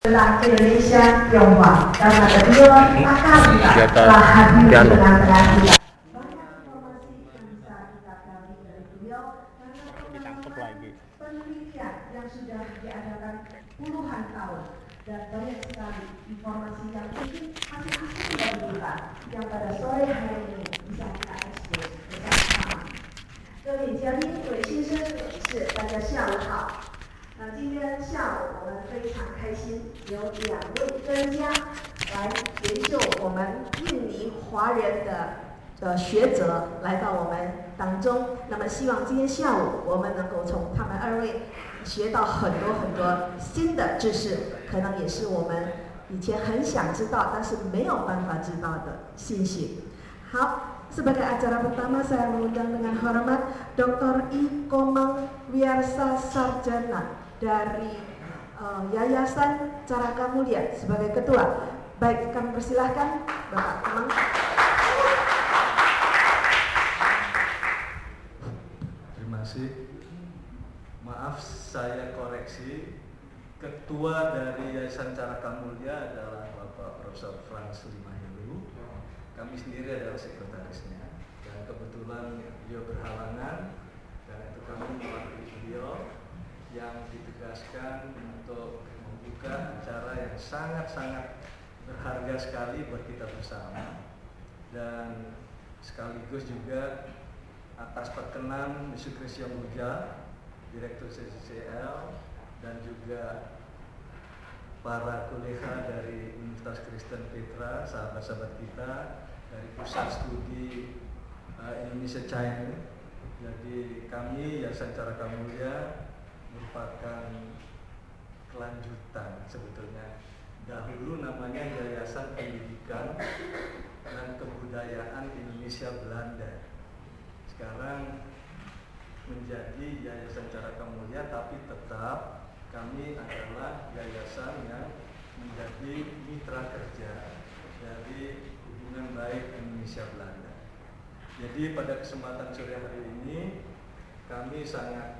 tentang Indonesia Tionghoa karena beliau akademik telah hadir di tengah-tengah kita. Banyak informasi yang bisa kita gali dari beliau karena penelitian yang sudah diadakan puluhan tahun dan banyak sekali informasi yang mungkin masih asing bagi kita yang pada sore hari ini bisa kita ekspos bersama-sama. 各位嘉宾、各位先生、各位女士，大家下午好。今天下午我们非常开心，有2位专家来研究我们印尼华人的学者来到我们当中。那么希望今天下午我们能够从他们2位学到很多新的知识，可能也是我们以前很想知道但是没有办法知道的信息。好。 Sebagai acara pertama, saya mengundang dengan hormat Dr. I. Komang Wiyarsa Sarjana dari Yayasan Caraka Mulia sebagai ketua. Baik, kami persilahkan Bapak Komang. Terima kasih. Maaf, saya koreksi. Ketua dari Yayasan Caraka Mulia adalah Bapak Profesor Frans Limahilu. Kami sendiri adalah sekretarisnya dan kebetulan beliau berhalangan dan itu kami mewakili beliau yang ditugaskan untuk membuka acara yang sangat-sangat berharga sekali buat kita bersama dan sekaligus juga atas perkenan Mr. Christian Muja, Direktur CCCL dan juga para kolega dari Universitas Kristen Petra, sahabat-sahabat kita dari Pusat Studi Indonesia China. Jadi kami Yayasan Caraka Mulia merupakan kelanjutan sebetulnya. Dahulu namanya Yayasan Pendidikan dan Kebudayaan Indonesia Belanda. Sekarang menjadi Yayasan Caraka Mulia, tapi tetap kami adalah yayasan yang menjadi mitra kerja dari hubungan baik Indonesia Belanda. Jadi pada kesempatan sore hari ini kami sangat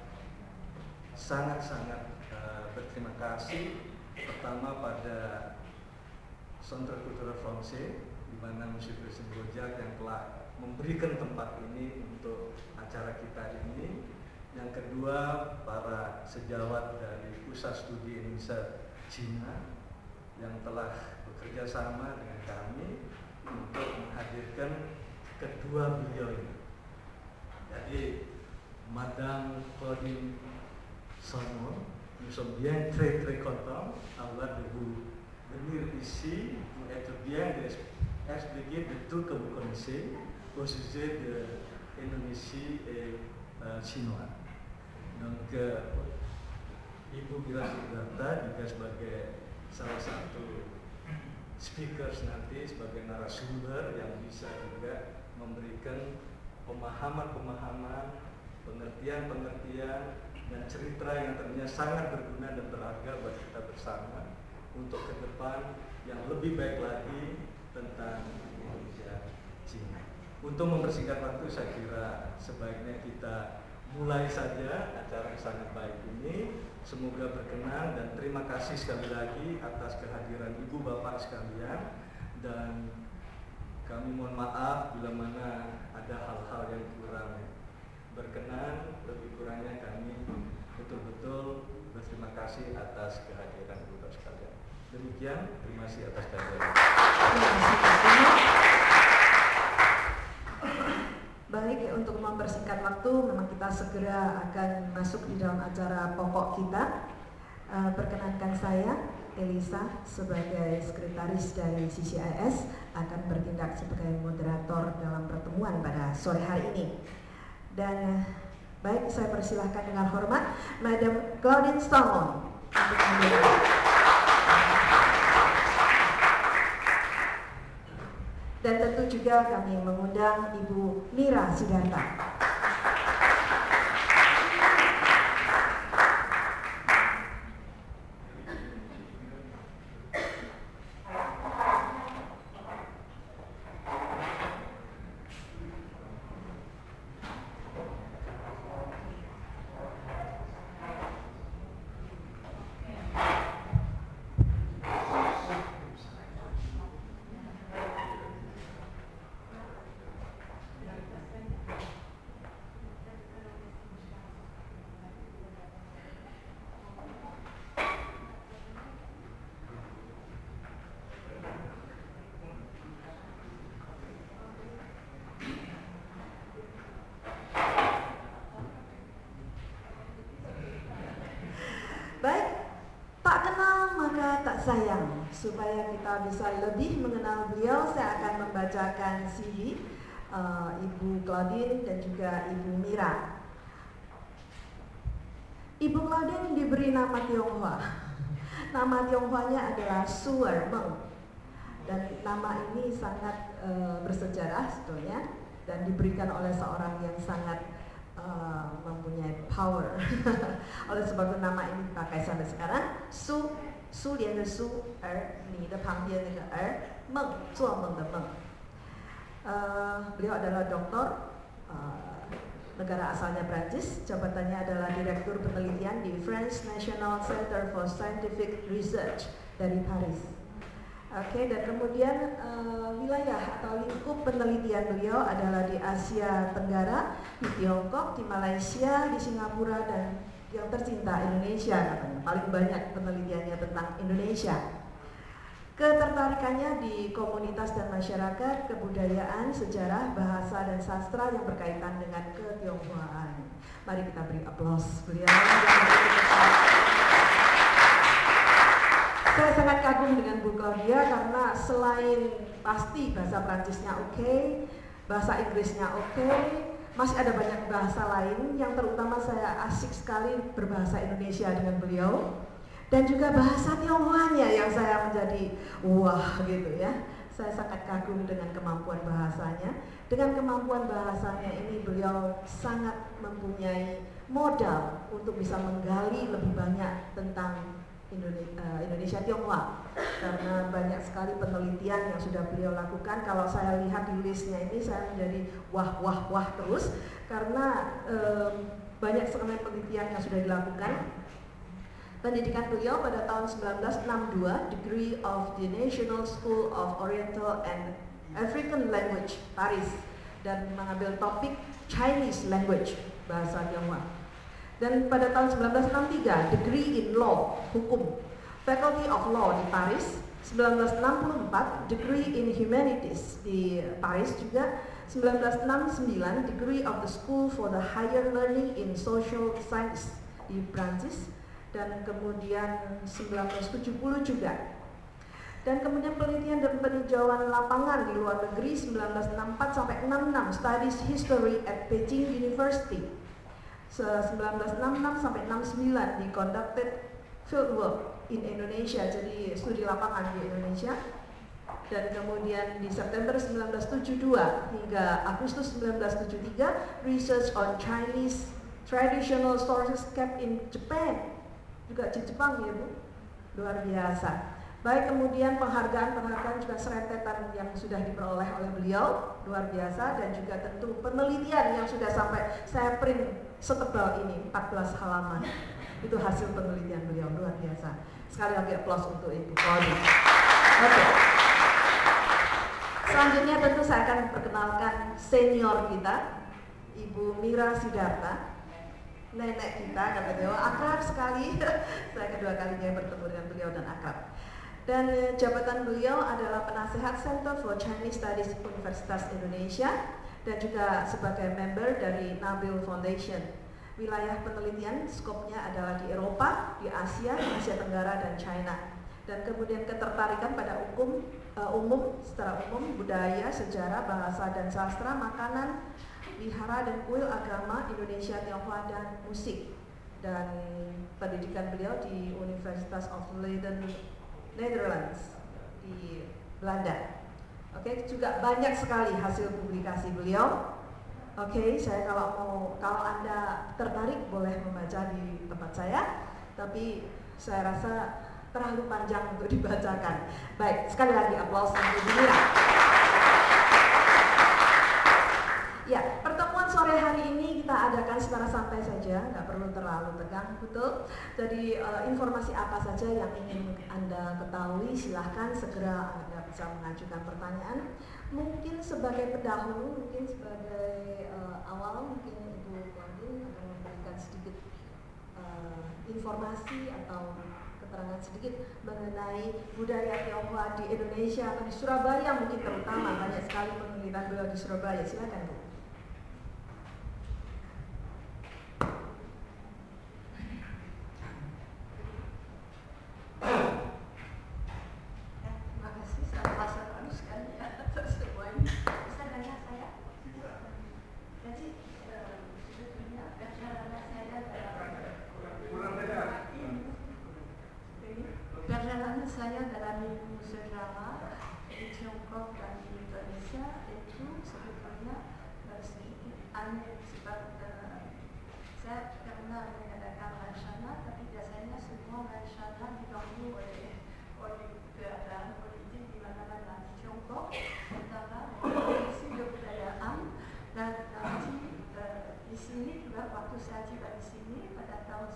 berterima kasih pertama pada Centre Culturel Français di mana Mr. Christian Bojak yang telah memberikan tempat ini untuk acara kita ini. Yang kedua, para sejawat dari Pusat Studi Indonesia Cina yang telah bekerja sama dengan kami untuk menghadirkan kedua beliau ini. Jadi, Madame Claudine Salmon, nous sommes bien très contents d'avoir de vous venir ici pour être bien d'expliquer de tout que vous connaissez au sujet de Indonésie et Chinois. Donc, Ibu Mira Sudarta juga sebagai salah satu speakers nanti sebagai narasumber yang bisa juga memberikan pemahaman-pemahaman, pengertian-pengertian dan cerita yang ternyata sangat berguna dan berharga buat kita bersama untuk ke depan yang lebih baik lagi tentang Indonesia Cina. Untuk mempersingkat waktu, saya kira sebaiknya kita mulai saja acara yang sangat baik ini. Semoga berkenan dan terima kasih sekali lagi atas kehadiran Ibu Bapak sekalian dan kami mohon maaf bila mana ada hal-hal yang kurang berkenan. Lebih kurangnya kami betul-betul berterima kasih atas kehadiran Ibu Bapak sekalian. Demikian, terima kasih atas kehadiran. Baik, untuk mempersingkat waktu, memang kita segera akan masuk di dalam acara pokok kita. Perkenankan saya, Elisa, sebagai sekretaris dari CCIS akan bertindak sebagai moderator dalam pertemuan pada sore hari ini. Dan baik, saya persilahkan dengan hormat Madam Claudine Salmon untuk memulai. Dan tentu juga kami mengundang Ibu Mira Sudarta. sayang tak sayang, supaya kita bisa lebih mengenal beliau, saya akan membacakan CV Ibu Claudine dan juga Ibu Mira. Ibu Claudine diberi nama Tionghoa. Nama Tionghoanya adalah Su Meng, dan nama ini sangat bersejarah sebetulnya, dan diberikan oleh seorang yang sangat mempunyai power. Oleh sebab itu nama ini dipakai sampai sekarang. Su lian de Su, ni de pangbian那个Meng, 做梦的梦. Beliau adalah doktor, negara asalnya Prancis, jabatannya adalah Direktur Penelitian di French National Center for Scientific Research dari Paris. Oke, dan kemudian wilayah atau lingkup penelitian beliau adalah di Asia Tenggara, di Tiongkok, di Malaysia, di Singapura, dan yang tercinta Indonesia katanya. Paling banyak penelitiannya tentang Indonesia. Ketertarikannya di komunitas dan masyarakat, kebudayaan, sejarah, bahasa, dan sastra yang berkaitan dengan ketionghoaan. Mari kita beri aplaus beliau. Saya sangat kagum dengan Bu Claudia karena selain pasti bahasa Prancisnya oke, bahasa Inggrisnya oke, masih ada banyak bahasa lain yang terutama saya asik sekali berbahasa Indonesia dengan beliau. Dan juga bahasa Tionghoanya yang saya menjadi wah gitu ya. Saya sangat kagum dengan kemampuan bahasanya. Dengan kemampuan bahasanya ini beliau sangat mempunyai modal untuk bisa menggali lebih banyak tentang Indonesia Tionghoa, karena banyak sekali penelitian yang sudah beliau lakukan. Kalau saya lihat di listnya ini saya menjadi wah terus karena banyak sekali penelitian yang sudah dilakukan. Pendidikan beliau pada tahun 1962, Degree of the National School of Oriental and African Language, Paris, dan mengambil topik Chinese Language, bahasa Tionghoa. Dan pada tahun 1963, Degree in Law, Hukum, Faculty of Law di Paris. 1964, Degree in Humanities di Paris juga. 1969, Degree of the School for the Higher Learning in Social Science di Prancis. Dan kemudian 1970 juga. Dan kemudian penelitian dan peninjauan lapangan di luar negeri 1964 sampai 66, Studies History at Beijing University. 1966 sampai 69 di Conducted Fieldwork in Indonesia, jadi studi lapangan di Indonesia. Dan kemudian di September 1972 hingga Agustus 1973, Research on Chinese Traditional Sources kept in Japan, juga di Jepang ya Bu, luar biasa. Baik, kemudian penghargaan juga serentetan yang sudah diperoleh oleh beliau, luar biasa. Dan juga tentu penelitian yang sudah sampai saya print setebal ini, 14 halaman. Itu hasil penelitian beliau, luar biasa. Sekali lagi aplaus untuk Ibu Claudine. Oke. Selanjutnya tentu saya akan perkenalkan senior kita, Ibu Mira Sidarta. Nenek kita, kata beliau, akrab sekali. Saya kedua kalinya bertemu dengan beliau dan akrab. Dan jabatan beliau adalah penasehat Center for Chinese Studies Universitas Indonesia dan juga sebagai member dari Nabil Foundation. Wilayah penelitian skopnya adalah di Eropa, di Asia Tenggara, dan China. Dan kemudian ketertarikan pada secara umum, budaya, sejarah, bahasa dan sastra, makanan, wihara dan kuil agama, Indonesia, Tionghoa, dan musik. Dan pendidikan beliau di Universitas of Leiden, Netherlands di Belanda. Oke, juga banyak sekali hasil publikasi beliau. Oke, saya kalau Anda tertarik boleh membaca di tempat saya, tapi saya rasa terlalu panjang untuk dibacakan. Baik, sekali lagi aplaus untuk Bu Mira. Ya, pertemuan sore hari ini kita adakan secara santai saja, nggak perlu terlalu tegang, betul. Jadi informasi apa saja yang ingin Anda ketahui, silahkan segera Anda bisa mengajukan pertanyaan. Mungkin sebagai pendahulu, mungkin sebagai awal, mungkin Ibu Claudine akan memberikan sedikit informasi atau keterangan sedikit mengenai budaya Tionghoa di Indonesia atau di Surabaya mungkin terutama. Banyak sekali penelitian beliau di Surabaya. Silakan Bu. belajar dalam ilmu sejarah di Tiongkok dan di Indonesia itu sebetulnya sedikit aneh sebab saya pernah mengadakan rencana, tapi biasanya semua rencana diganggu oleh keadaan politik di mana-mana. Di Tiongkok antara kondisi kebudayaan dan nanti di sini juga waktu saya tiba di sini pada tahun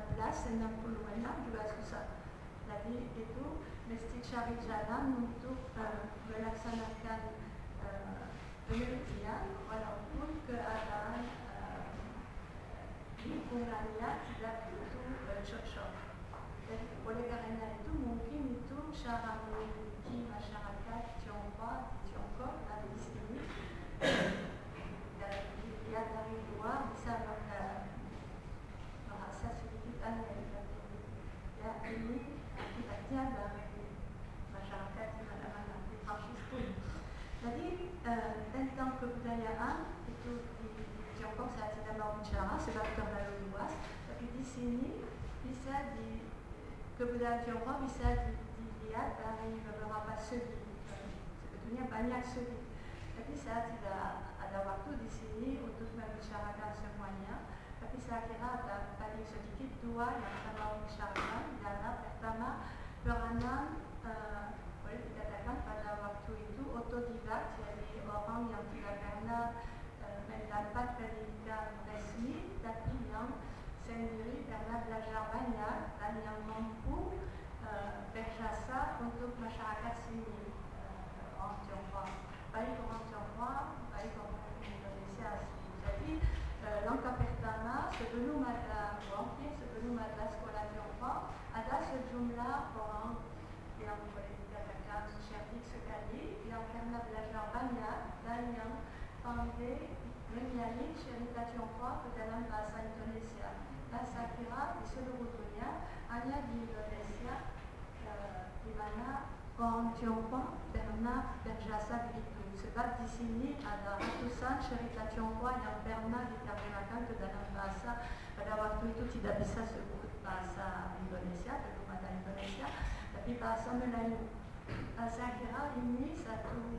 1966 juga susah. Jadi itu mesti cari jalan untuk melaksanakan penelitian walaupun keadaan lingkungannya tidak begitu cocok. Jadi oleh karena itu mungkin itu cara memiliki masyarakat Tiongkok ada di sini dan dilihat dari luar bisa merasa sedikit aneh. Ya ini akibatnya dari masyarakat di mana-mana di Prancis pun. Jadi tentang kebudayaan itu di Tiongkok saya tidak mau bicara sebab terlalu luas, tapi di sini bisa kebudayaan Tiongkok bisa dilihat dari beberapa segi. Sebetulnya banyak segi. Tapi saya tidak ada waktu di sini untuk membicarakan semuanya. Tapi saya kira ada paling sedikit dua yang saya mau bicarakan. Pertama, peranan boleh dikatakan pada waktu itu otodidak, jadi orang yang tidak pernah mendapat pendidikan resmi, tapi yang sendiri pernah belajar banyak dan yang mampu berjasa untuk masyarakat sini, orang Tionghoa, baik orang Tionghoa, baik orang Indonesia sini. Jadi langkah pertama sebelum ada sekolah Tionghoa, ada sejumlah orang yang boleh dikatakan cerdik sekali, yang pernah belajar banyak dan yang pandai menyanyi cerita Tionghoa ke dalam bahasa Indonesia. Dan saya kira di seluruh dunia, hanya di Indonesia di mana orang Tionghoa pernah berjasa begitu. Sebab di sini ada ratusan cerita Tionghoa yang pernah diterjemahkan ke dalam bahasa. Pada waktu itu tidak bisa sebut bahasa Indonesia, belum ada Indonesia, tapi bahasa Melayu. Saya kira ini satu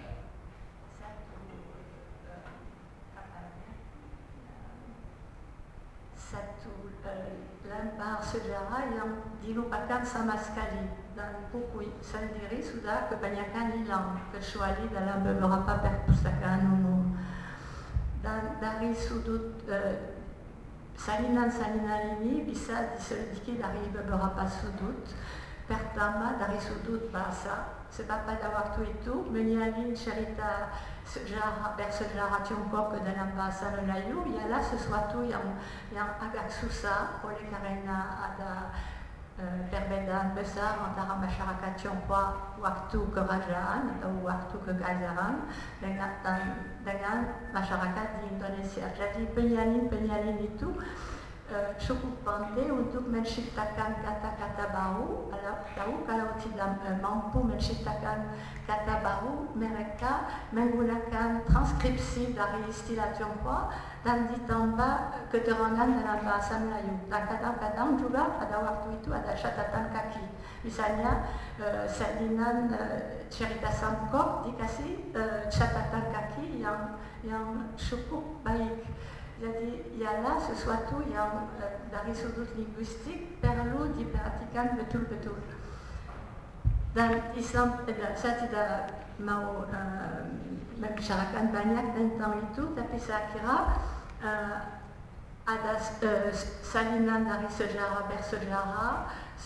lembar sejarah yang dilupakan sama sekali, dan buku sendiri sudah kebanyakan hilang kecuali dalam beberapa perpustakaan umum. Dan dari sudut salinan-salinan ini bisa diselidiki dari beberapa sudut. Pertama dari sudut bahasa, sebab pada waktu itu menyalin cerita bersejarah Tiongkok ke dalam bahasa Melayu ialah sesuatu yang agak susah oleh karena ada perbedaan besar antara masyarakat Tionghoa waktu kerajaan atau waktu kekaisaran dengan masyarakat di Indonesia. Jadi penyalin itu cukup pandai untuk menciptakan kata-kata baru. Kalau tidak mampu menciptakan kata baru, mereka menggunakan transkripsi dari istilah Tionghoa dan ditambah keterangan dalam bahasa Melayu. Dan kadang-kadang juga pada waktu itu ada catatan kaki. Misalnya salinan cerita Samkok dikasih catatan kaki yang cukup baik. Jadi ialah sesuatu yang dari sudut linguistik perlu diperhatikan betul-betul. Dan Islam, saya tidak mau membicarakan banyak tentang itu, tapi saya kira ada salinan dari sejarah bersejarah,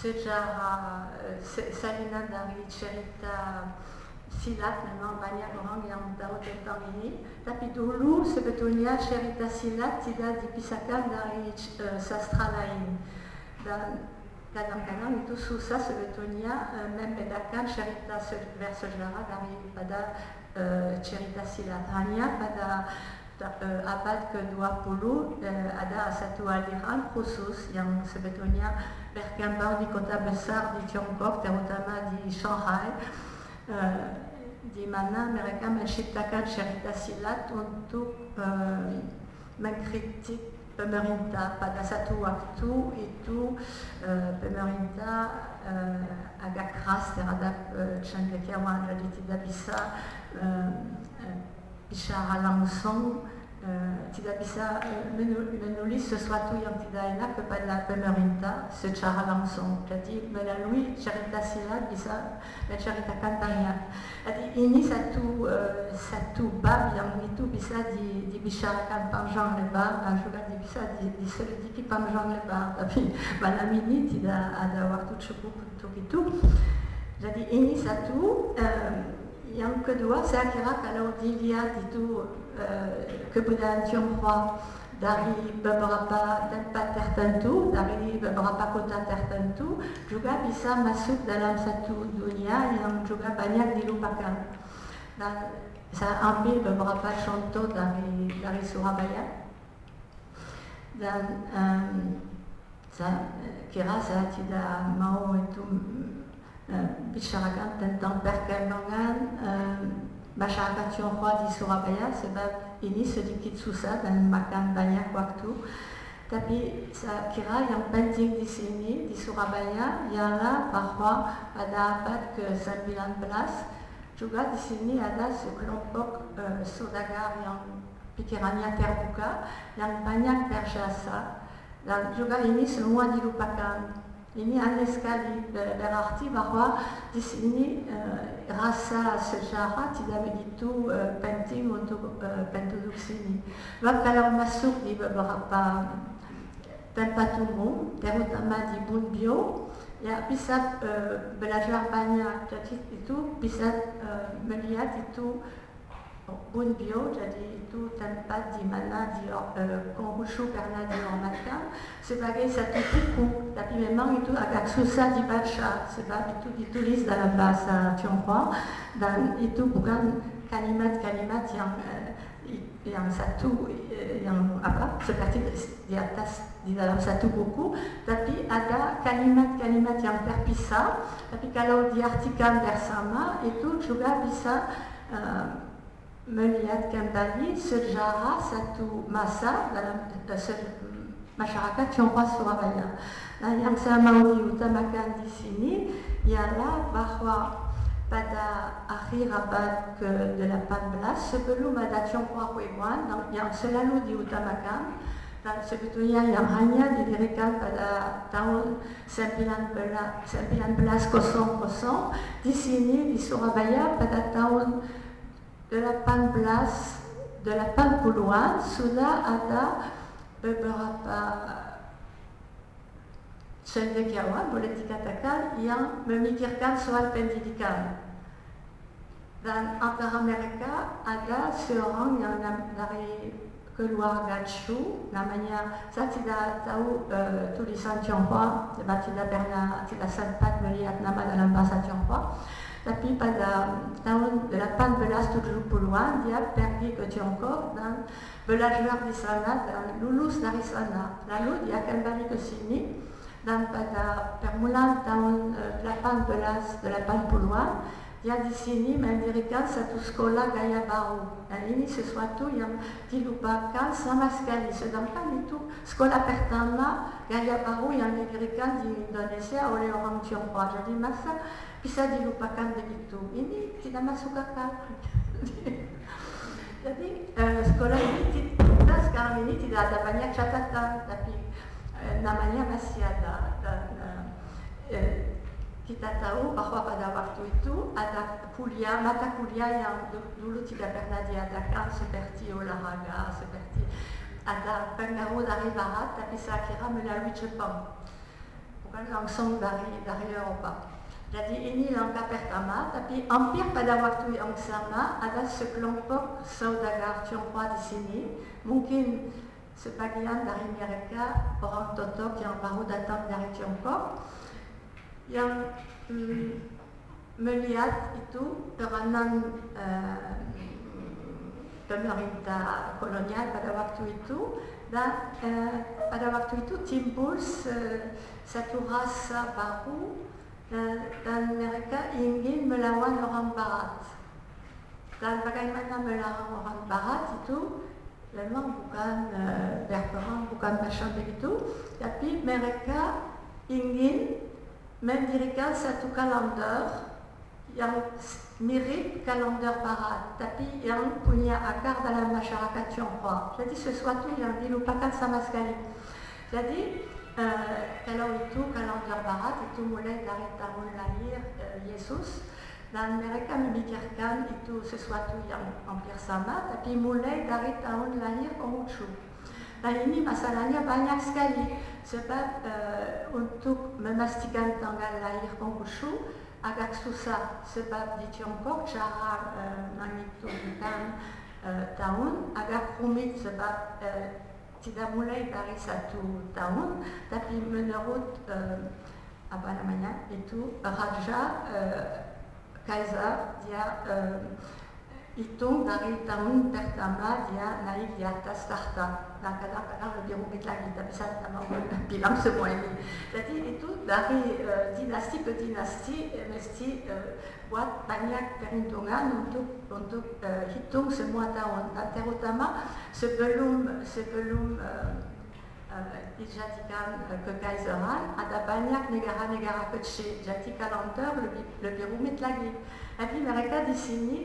salinan dari cerita silat. Memang banyak orang yang tahu tentang ini, tapi dulu sebetulnya cerita silat tidak dipisahkan dari sastra lain, dan kadang-kadang itu susah sebetulnya membedakan cerita bersejarah daripada cerita silat. Hanya pada abad ke-20 ada satu aliran khusus yang sebetulnya berkembang di kota besar di Tiongkok, terutama di Shanghai, di mana mereka menciptakan cerita silat untuk mengkritik pemerintah. Pada satu waktu itu pemerintah agak keras terhadap cendekiawan, jadi tidak bisa bicara langsung, tidak bisa menulis sesuatu yang tidak enak kepada pemerintah secara langsung. Jadi melalui cerita silat bisa menceritakan banyak. Jadi ini satu bab yang itu bisa dibicarakan panjang lebar dan juga bisa diselidiki panjang lebar. Tapi malam ini tidak ada waktu cukup untuk itu. Jadi ini satu. Yang kedua, saya kira kalau dilihat itu kebudayaan Tionghoa dari beberapa tempat tertentu, dari beberapa kota tertentu, juga bisa masuk dalam satu dunia yang juga banyak dilupakan. Dan saya ambil beberapa contoh dari Surabaya. Dan saya kira saya tidak mau itu bicarakan tentang perkembangan masyarakat Tionghoa di Surabaya sebab ini sedikit susah dan makan banyak waktu. Tapi saya kira yang penting di sini di Surabaya ialah bahwa pada abad ke-19 juga di sini ada sekelompok saudagar yang pikirannya terbuka, yang banyak berjasa, dan juga ini semua dilupakan. Ini aneh sekali, berarti bahwa di sini rasa sejarah tidak begitu penting untuk penduduk sini. Sebab kalau masuk di beberapa tempat umum, terutama di Bunbyo, ya bisa belajar banyak. Jadi itu bisa melihat itu Bunbyo, jadi itu tempat di mana Konghucu pernah dihormatkan sebagai satu buku, tapi memang itu agak susah dibaca sebab itu ditulis dalam bahasa Tionghoa dan itu bukan kalimat-kalimat yang satu yang seperti di atas di dalam satu buku, tapi ada kalimat-kalimat yang terpisah, tapi kalau diartikan bersama itu juga bisa melihat kembali sejarah satu masa dalam masyarakat Tionghoa Surabaya. Nah, yang saya mau diutamakan di sini ialah bahwa pada akhir abad ke-18 sebelum ada Tionghoa Huiguan yang selalu diutamakan dan sebetulnya yang hanya didirikan pada tahun 1900 di sini di Surabaya pada tahun 80-an sudah ada beberapa cendekiawan, boleh dikatakan, yang memikirkan soal pendidikan. Dan antara mereka ada seorang yang dari keluarga Chu, namanya, saya tidak tahu tulisan Tionghoa, sebab tidak sempat melihat nama dalam bahasa Tionghoa. Tapi pada tahun 1870-an dia pergi ke Tiongkok dan belajar di sana dan lulus dari sana. Lalu dia kembali ke sini dan pada permulaan tahun 1880-an dia di sini mendirikan satu sekolah gaya baru. Dan ini sesuatu yang dilupakan sama sekali. Sedangkan itu sekolah pertama gaya baru yang didirikan di Indonesia oleh orang Tionghoa. Jadi masa bisa dilupakan begitu. Ini tidak masuk akal. Jadi sekolah ini kita sekarang ini tidak ada banyak catatan, tapi namanya masih ada. Dan kita tahu bahwa pada waktu itu ada mata kuliah yang dulu tidak pernah diadakan seperti olahraga, seperti ada pengaruh dari Barat, tapi saya kira melalui Jepang, bukan langsung dari Eropa. Jadi ini langkah pertama, tapi hampir pada waktu yang sama ada sekelompok saudagar Tionghoa di sini, mungkin sebagian dari mereka orang Totok yang baru datang dari Tiongkok, yang melihat itu peranan pemerintah kolonial pada waktu itu, dan pada waktu itu timbul satu rasa baru. Dan mereka ingin melawan orang Barat. Dan bagaimana melawan orang Barat itu memang bukan berperang, bukan macam begitu, tapi mereka ingin mendirikan satu kalender yang mirip kalender barat, tapi yang punya akar dalam masyarakat Tionghoa. Jadi sesuatu yang dilupakan sama sekali. Jadi kalau itu kalender barat itu mulai dari tahun lahir Yesus, dan mereka memikirkan itu sesuatu yang hampir sama, tapi mulai dari tahun lahir Konghucu. Dan ini masalahnya banyak sekali, sebab untuk memastikan tanggal lahir Konghucu agak susah, sebab di Tiongkok cara menghitungkan tahun agak rumit, sebab tidak mulai dari satu tahun, tapi menurut apa namanya itu raja Kaiser, dia hitung dari tahun pertama dia naik di atas tahta. Nah, kadang-kadang lebih rumit lagi, tapi saya tidak mau bilang semua ini. Jadi itu dari dinasti ke dinasti mesti buat banyak perhitungan untuk hitung semua tahun. Dan terutama sebelum dijadikan kekaisaran, ada banyak negara-negara kecil, jadi kalender lebih rumit lagi. Tapi mereka di sini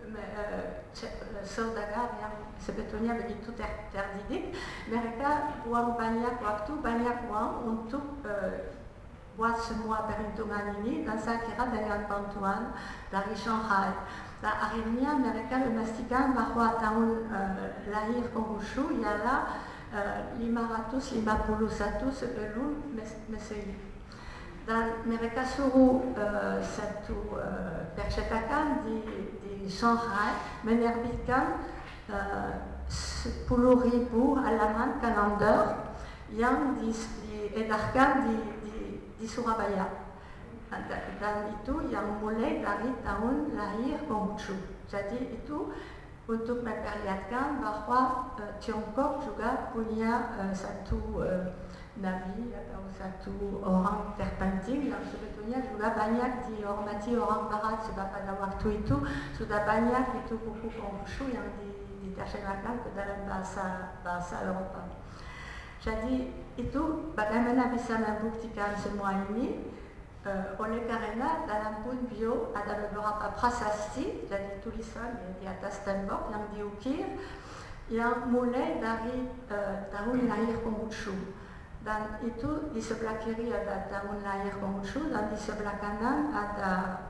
saudagar yang sebetulnya begitu terdidik, mereka buang banyak waktu, banyak uang untuk buat semua perhitungan ini, dan saya kira dengan bantuan dari Shanghai. Dan akhirnya mereka memastikan bahwa tahun lahir Konghucu ialah 551 sebelum Masehi. Dan mereka suruh satu percetakan di Shanghai menerbitkan 10.000 halaman kalender yang diedarkan di Surabaya. Dan itu yang mulai dari tahun lahir Konghucu. Jadi itu untuk memperlihatkan bahwa Tiongkok juga punya satu nabi atau satu orang terpenting yang sebetulnya juga banyak dihormati orang barat, sebab pada waktu itu sudah banyak itu buku Konghucu yang diterjemahkan ke dalam bahasa Eropa. Jadi itu bagaimana bisa membuktikan semua ini? Oleh karena dalam pun bio ada beberapa prasasti, jadi tulisan di atas tembok yang diukir, yang mulai dari tahun lahir Konghucu. Dan itu di sebelah kiri ada tahun lahir Konghucu, dan di sebelah kanan ada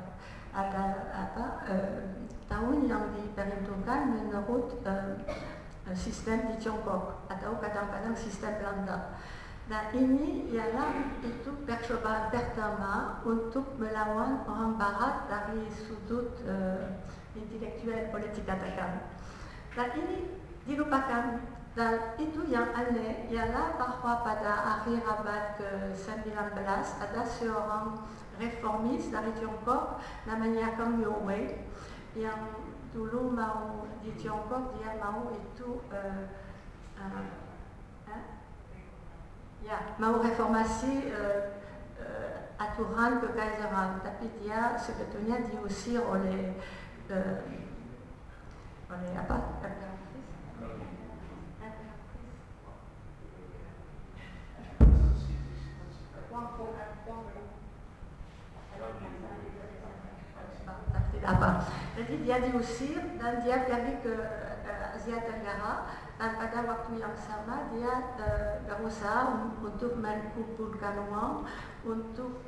tahun yang diperhitungkan menurut sistem di Tiongkok atau kadang-kadang sistem Belanda. Nah, ini ialah itu percobaan pertama untuk melawan orang barat dari sudut intelektual boleh dikatakan. Dan ini dilupakan, dan itu yang aneh ialah bahwa pada akhir abad ke-19 ada seorang reformis dari Tiongkok namanya Kang Youwei, yang dulu mau di Tiongkok, dia mau itu mau reformasi aturan kekaisaran, tapi dia sebetulnya diusir oleh apa? Jadi dia diusir dan dia pergi ke Asia Tenggara, dan pada waktu yang sama dia berusaha untuk mengumpulkan uang untuk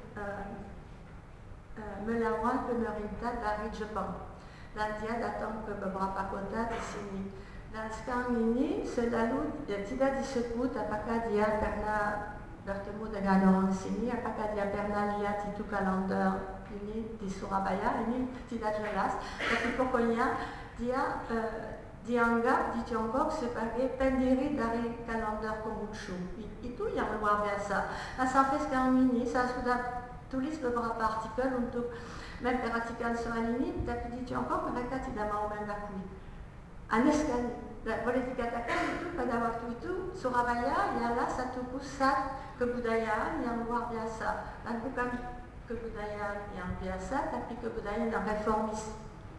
melawan pemerintah dari Jepang, dan dia datang ke beberapa kota di sini. Dan sekarang ini selalu tidak disebut apakah dia pernah bertemu dengan orang sini, apakah dia pernah lihat itu kalender ini di Surabaya, ini tidak jelas. Tapi pokoknya dia dianggap di Tiongkok sebagai pendiri dari kalender Konghucu. Itu yang luar biasa. Nah, sampai sekarang ini saya sudah tulis beberapa artikel untuk memperhatikan soal ini, tapi di Tiongkok mereka tidak mau mengakui. Aneh sekali. Dan boleh dikatakan itu pada waktu itu Surabaya ialah satu pusat kebudayaan yang luar biasa, dan bukan kebudayaan yang biasa, tapi kebudayaan yang reformis,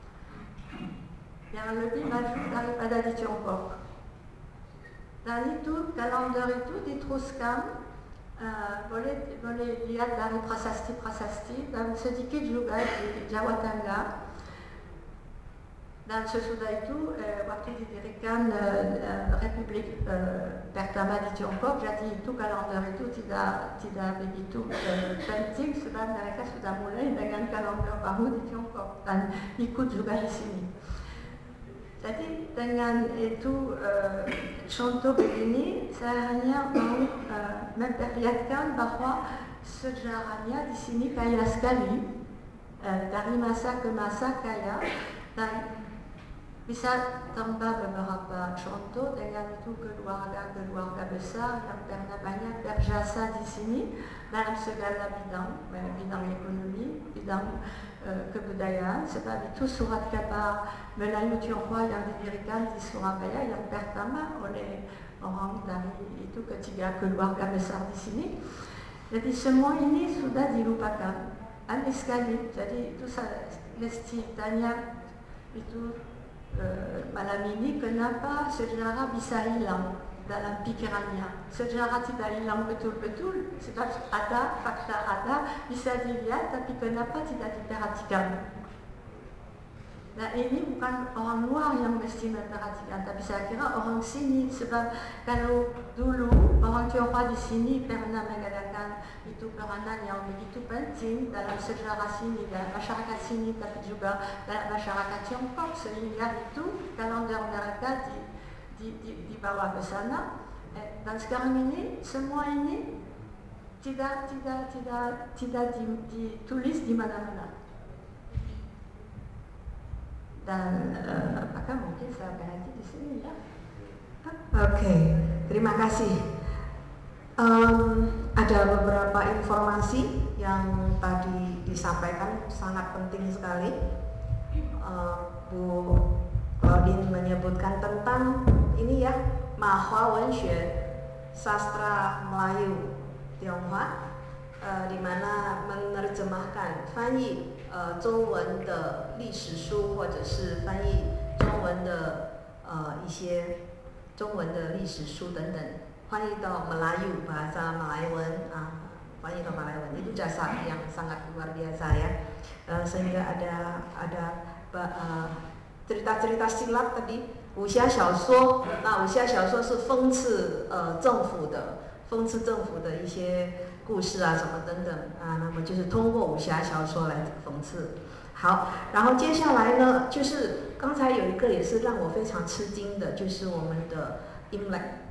yang lebih maju daripada di Tiongkok. Dan itu kalender itu diteruskan boleh lihat dari prasasti dan sedikit juga di Jawa Tengah. Dan sesudah itu waktu didirikan Republik pertama di Tiongkok, jadi itu kalender itu tidak begitu penting sebab mereka sudah mulai dengan kalender baru di Tiongkok dan ikut juga di sini. Jadi dengan itu contoh begini saya hanya mau memperlihatkan bahwa sejarahnya di sini kaya sekali, dari masa ke masa kaya, dan bisa tambah beberapa contoh dengan itu keluarga besar yang pernah banyak berjasa di sini dalam segala bidang ekonomi, bidang kebudayaan. Sebab itu surat kabar Melayu Tionghoa yang didirikan di Surabaya yang pertama oleh orang dari itu ketiga keluarga besar di sini. Jadi semua ini sudah dilupakan, aneh sekali. Jadi itu saya mesti tanya itu malam ini kenapa sejarah bisa hilang dalam pikirannya. Sejarah tidak hilang betul-betul, sebab ada, fakta ada, bisa dilihat, tapi kenapa tidak diperhatikan? Nah ini bukan orang luar yang mesti memperhatikan, tapi saya kira orang sini, sebab kalau dulu orang Tionghoa di sini pernah mengadakan itu peranan yang begitu penting dalam sejarah sini, dalam masyarakat sini, tapi juga dalam masyarakat Tiongkok, sehingga itu kalender mereka dibawa ke sana. Dan sekarang ini semua ini tidak ditulis di mana-mana. Dan apakah mungkin saya berhenti di sini ya? Oke, terima kasih. Ada beberapa informasi yang tadi disampaikan sangat penting sekali. Bu Claudine menyebutkan tentang ini ya, Mahua Wenxue, sastra Melayu Tionghoa, di mana menerjemahkan 翻译中文的历史书，或者是翻译中文的一些中文的历史书等等，翻译到Melayu, bahasa Malayawan, 翻译到Malayawan itu jasa yang sangat luar biasa ya. Sehingga ada cerita-cerita silat tadi, 武侠小说，武侠小说是讽刺政府的一些故事啊什么等等啊，那么就是通过武侠小说来讽刺。好，然后接下来呢，就是刚才有一个也是让我非常吃惊的，就是我们的 Imlek,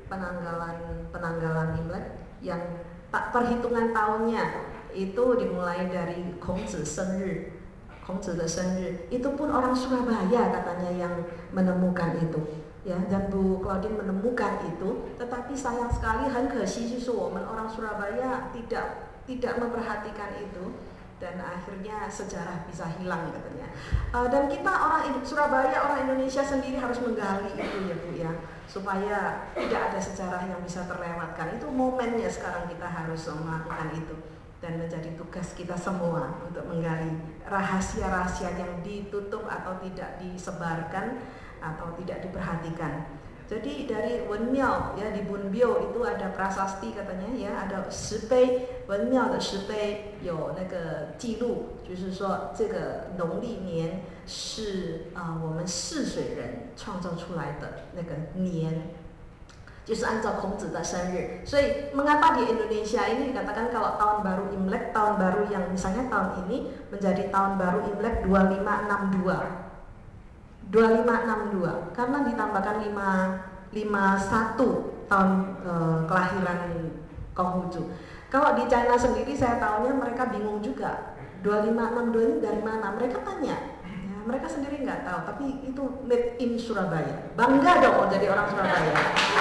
penanggalan Imlek yang perhitungan tahunnya itu dimulai dari 孔子生日，孔子的生日，itu pun orang Surabaya katanya yang menemukan itu. Ya, dan Bu Claudine menemukan itu, tetapi sayang sekali, 很可惜 就是我们 orang Surabaya tidak memperhatikan itu, dan akhirnya sejarah bisa hilang katanya. Dan kita orang Surabaya, orang Indonesia sendiri harus menggali itu ya Bu ya, supaya tidak ada sejarah yang bisa terlewatkan. Itu momennya sekarang kita harus melakukan itu, dan menjadi tugas kita semua untuk menggali rahasia-rahasia yang ditutup atau tidak disebarkan atau tidak diperhatikan. Jadi dari Wenmiao ya, di Bunbiao itu ada prasasti katanya ya, ada 石碑 Wenmiao 的石碑有那个记录，就是说这个农历年是我们泗水人创造出来的那个年，就是按照孔子的生日。所以mengapa di Indonesia ini dikatakan kalau tahun baru Imlek, tahun baru yang misalnya tahun ini menjadi tahun baru Imlek 2562 karena ditambahkan 51 tahun kelahiran Konghucu. Kalau di China sendiri saya tahunya mereka bingung juga 2562 ini dari mana, mereka tanya ya, mereka sendiri nggak tahu, tapi itu made in Surabaya. Bangga dong jadi orang Surabaya.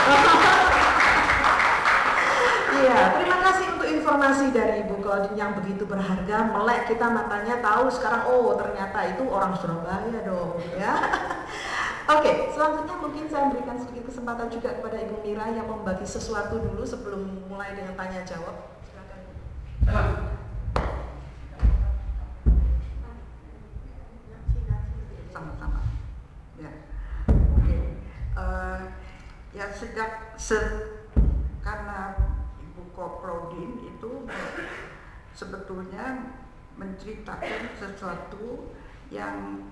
Iya, terima kasih untuk informasi dari Ibu Claudine yang begitu berharga, melek kita matanya tahu sekarang, oh ternyata itu orang Surabaya dong ya. Oke, selanjutnya mungkin saya berikan sedikit kesempatan juga kepada Ibu Mira yang membagi sesuatu dulu sebelum mulai dengan tanya jawab. Silakan. Sama-sama. Ya. Oke. Ya sejak karena Ibu Kopro sebetulnya menceritakan sesuatu yang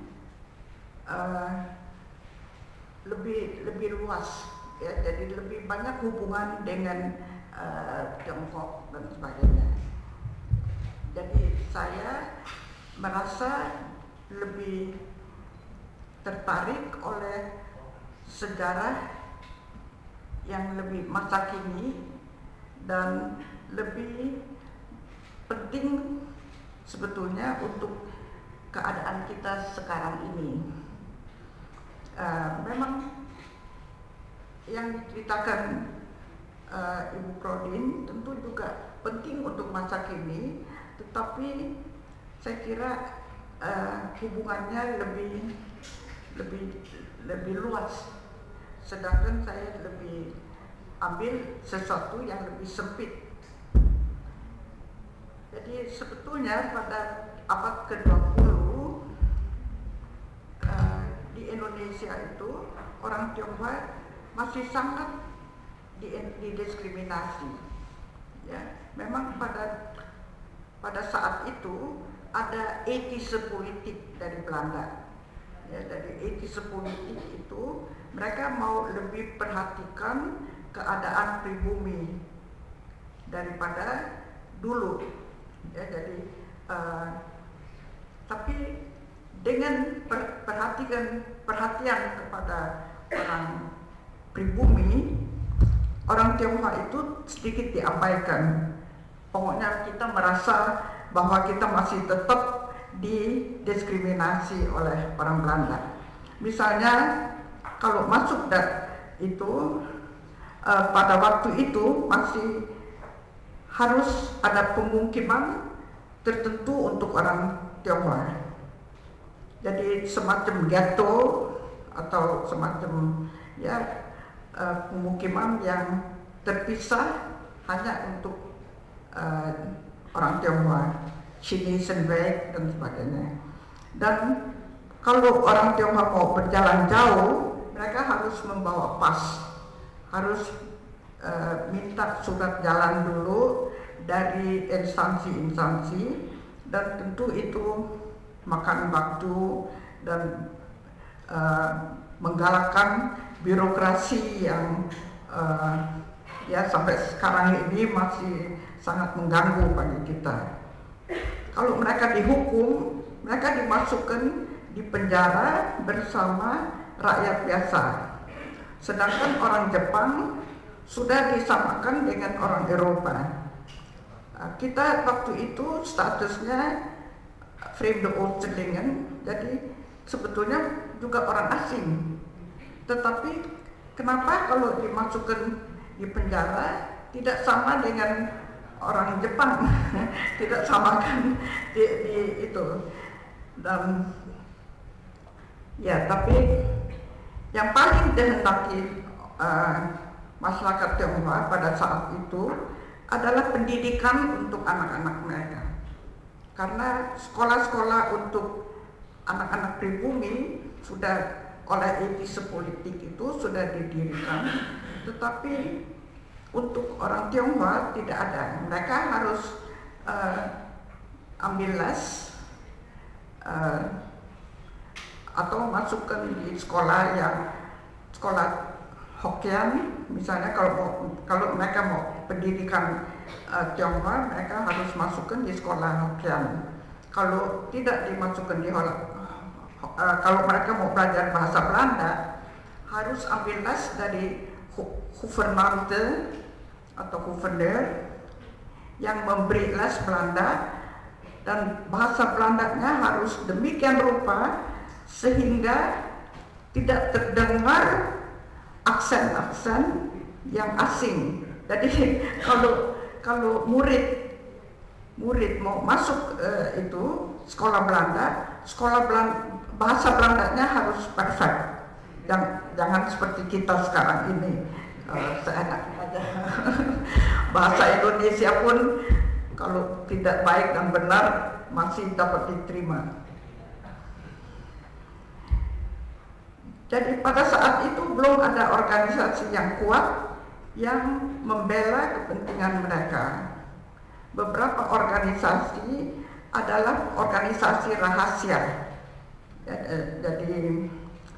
lebih luas, ya, jadi lebih banyak hubungan dengan Tiongkok dan sebagainya. Jadi saya merasa lebih tertarik oleh sejarah yang lebih masa kini dan lebih penting sebetulnya untuk keadaan kita sekarang ini. Memang yang diceritakan Ibu Claudine tentu juga penting untuk masa kini, tetapi saya kira hubungannya lebih luas, sedangkan saya lebih ambil sesuatu yang lebih sempit. Jadi sebetulnya pada abad ke-20 di Indonesia itu orang Tionghoa masih sangat didiskriminasi. Ya, memang pada saat itu ada etisme politik dari Belanda. Ya, dari etisme politik itu mereka mau lebih perhatikan keadaan pribumi daripada dulu. Ya, jadi tapi dengan perhatian kepada orang pribumi, orang Tionghoa itu sedikit diabaikan. Pokoknya kita merasa bahwa kita masih tetap didiskriminasi oleh orang Belanda. Misalnya kalau masuk itu pada waktu itu masih harus ada pemukiman tertentu untuk orang Tionghoa. Jadi semacam ghetto atau semacam pemukiman yang terpisah hanya untuk orang Tionghoa, Chinese-Weg dan sebagainya. Dan kalau orang Tionghoa mau berjalan jauh, mereka harus membawa pas, harus minta surat jalan dulu dari instansi-instansi, dan tentu itu makan waktu dan menggalakkan birokrasi yang ya sampai sekarang ini masih sangat mengganggu bagi kita. Kalau mereka dihukum, mereka dimasukkan di penjara bersama rakyat biasa. Sedangkan orang Jepang sudah disamakan dengan orang Eropa. Kita waktu itu statusnya Vreemde Oosterlingen, jadi sebetulnya juga orang asing. Tetapi kenapa kalau dimasukkan di penjara tidak sama dengan orang Jepang, tidak samakan di itu. Dan ya, tapi yang paling dihendaki masyarakat Tionghoa pada saat itu adalah pendidikan untuk anak-anak mereka. Karena sekolah-sekolah untuk anak-anak pribumi sudah oleh etisme politik itu sudah didirikan, tetapi untuk orang Tionghoa tidak ada. Mereka harus ambil les atau masukkan di sekolah Hokkien. Misalnya kalau mereka mau pendidikan Tionghoa, mereka harus masukkan di sekolah Hokkien. Kalau tidak dimasukkan kalau mereka mau belajar bahasa Belanda, harus ambil les dari gouvernante atau gouverneur yang memberi les Belanda, dan bahasa Belandanya harus demikian rupa sehingga tidak terdengar aksen-aksen yang asing. Jadi kalau murid mau masuk itu sekolah Belanda, bahasa Belandanya harus perfect. Jangan seperti kita sekarang ini seenak aja. Bahasa Indonesia pun kalau tidak baik dan benar masih dapat diterima. Jadi pada saat itu belum ada organisasi yang kuat yang membela kepentingan mereka. beberapa organisasi adalah organisasi rahasia. Jadi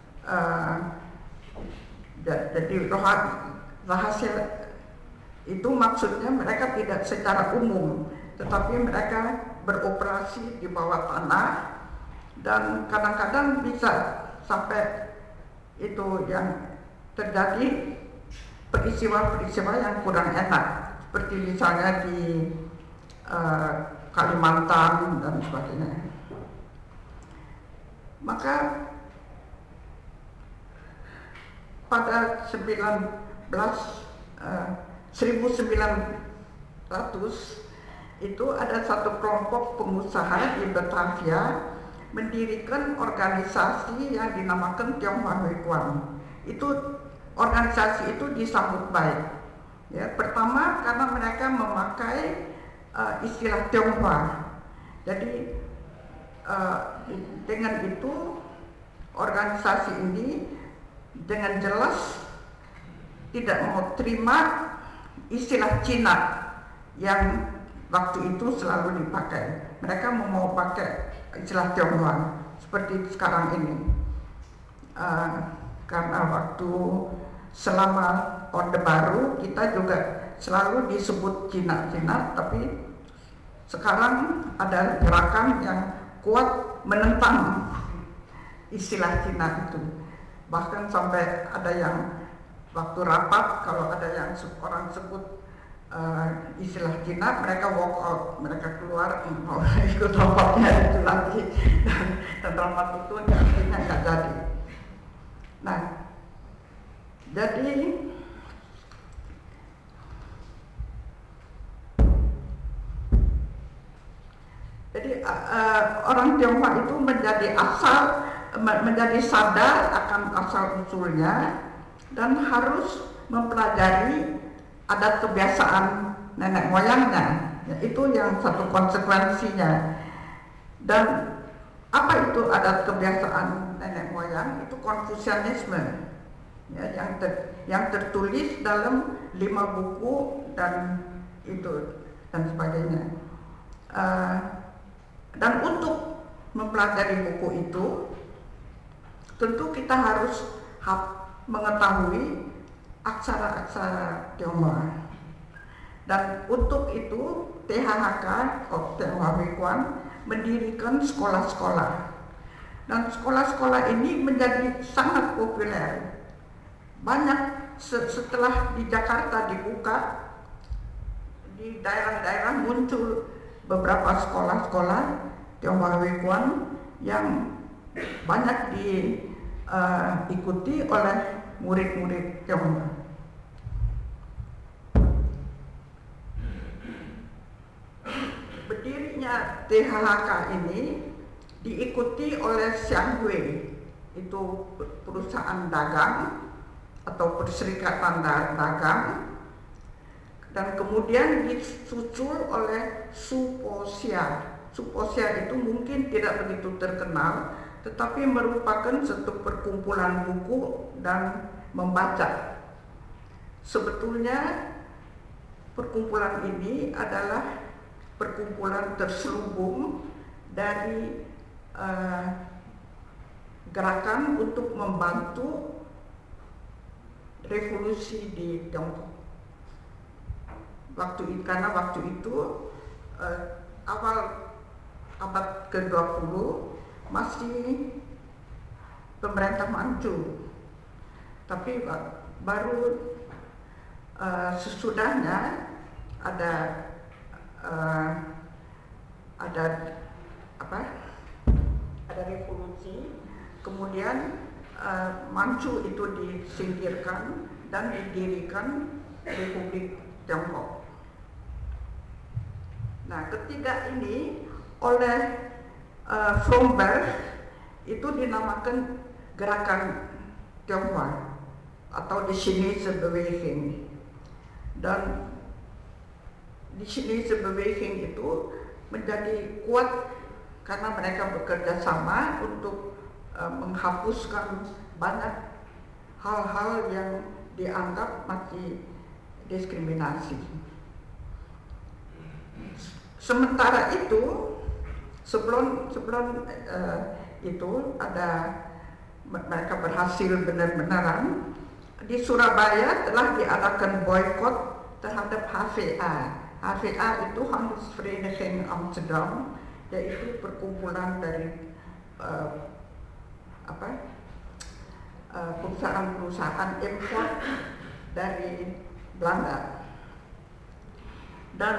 rahasia itu maksudnya mereka tidak secara umum, tetapi mereka beroperasi di bawah tanah dan kadang-kadang bisa sampai itu yang terjadi peristiwa-peristiwa yang kurang enak, seperti misalnya di Kalimantan dan sebagainya. Maka pada 1900 itu ada satu kelompok pengusaha di Batavia mendirikan organisasi yang dinamakan Tionghoa Huikuan. Itu organisasi itu disambut baik. Ya, pertama karena mereka memakai istilah Tionghoa. Jadi dengan itu organisasi ini dengan jelas tidak mau terima istilah Cina yang waktu itu selalu dipakai. Mereka mau pakai istilah Tionghoa seperti sekarang ini. Karena waktu selama Orde Baru kita juga selalu disebut Cina-Cina, tapi sekarang ada gerakan yang kuat menentang istilah Cina itu. Bahkan sampai ada yang waktu rapat kalau ada yang orang sebut istilah Cina, mereka walk out, mereka keluar mau ikut rapatnya itu lagi dan rapat itu artinya nggak jadi. Nah, jadi orang Tionghoa itu menjadi sadar akan asal usulnya dan harus mempelajari adat kebiasaan nenek moyangnya. Ya, itu yang satu konsekuensinya. Dan apa itu adat kebiasaan nenek moyang? Itu Konfusianisme, ya, yang tertulis dalam 5 buku dan itu dan sebagainya. Dan untuk mempelajari buku itu, tentu kita harus mengetahui aksara-aksara Tionghoa. Dan untuk itu THHK atau Tionghoa Huikuan mendirikan sekolah-sekolah. Dan sekolah-sekolah ini menjadi sangat populer. Banyak setelah di Jakarta dibuka, di daerah-daerah muncul beberapa sekolah-sekolah Tionghoa Huikuan yang banyak diikuti oleh murid-murid Tionghoa. Berdirinya THHK ini diikuti oleh Xianghui, itu perusahaan dagang atau perserikatan dagang, dan kemudian disusul oleh Suposia. Suposia itu mungkin tidak begitu terkenal, tetapi merupakan satu perkumpulan buku dan membaca. Sebetulnya perkumpulan ini adalah perkumpulan terselubung dari gerakan untuk membantu revolusi di Tiongkok. Karena waktu itu awal abad ke-20 masih pemerintah Manchu, tapi baru sesudahnya ada revolusi, kemudian Manchu itu disingkirkan dan didirikan Republik Tiongkok. Nah, ketiga ini oleh Fromberg itu dinamakan gerakan Tionghoa atau di Chinese Beweging. Dan di Chinese Beweging itu menjadi kuat karena mereka bekerja sama untuk menghapuskan banyak hal-hal yang dianggap masih diskriminasi. Sementara itu sebelum itu ada mereka berhasil benar-benaran di Surabaya telah diadakan boykot terhadap HVA. HVA itu Handelsvereniging Amsterdam, yaitu perkumpulan dari perusahaan-perusahaan import dari Belanda. Dan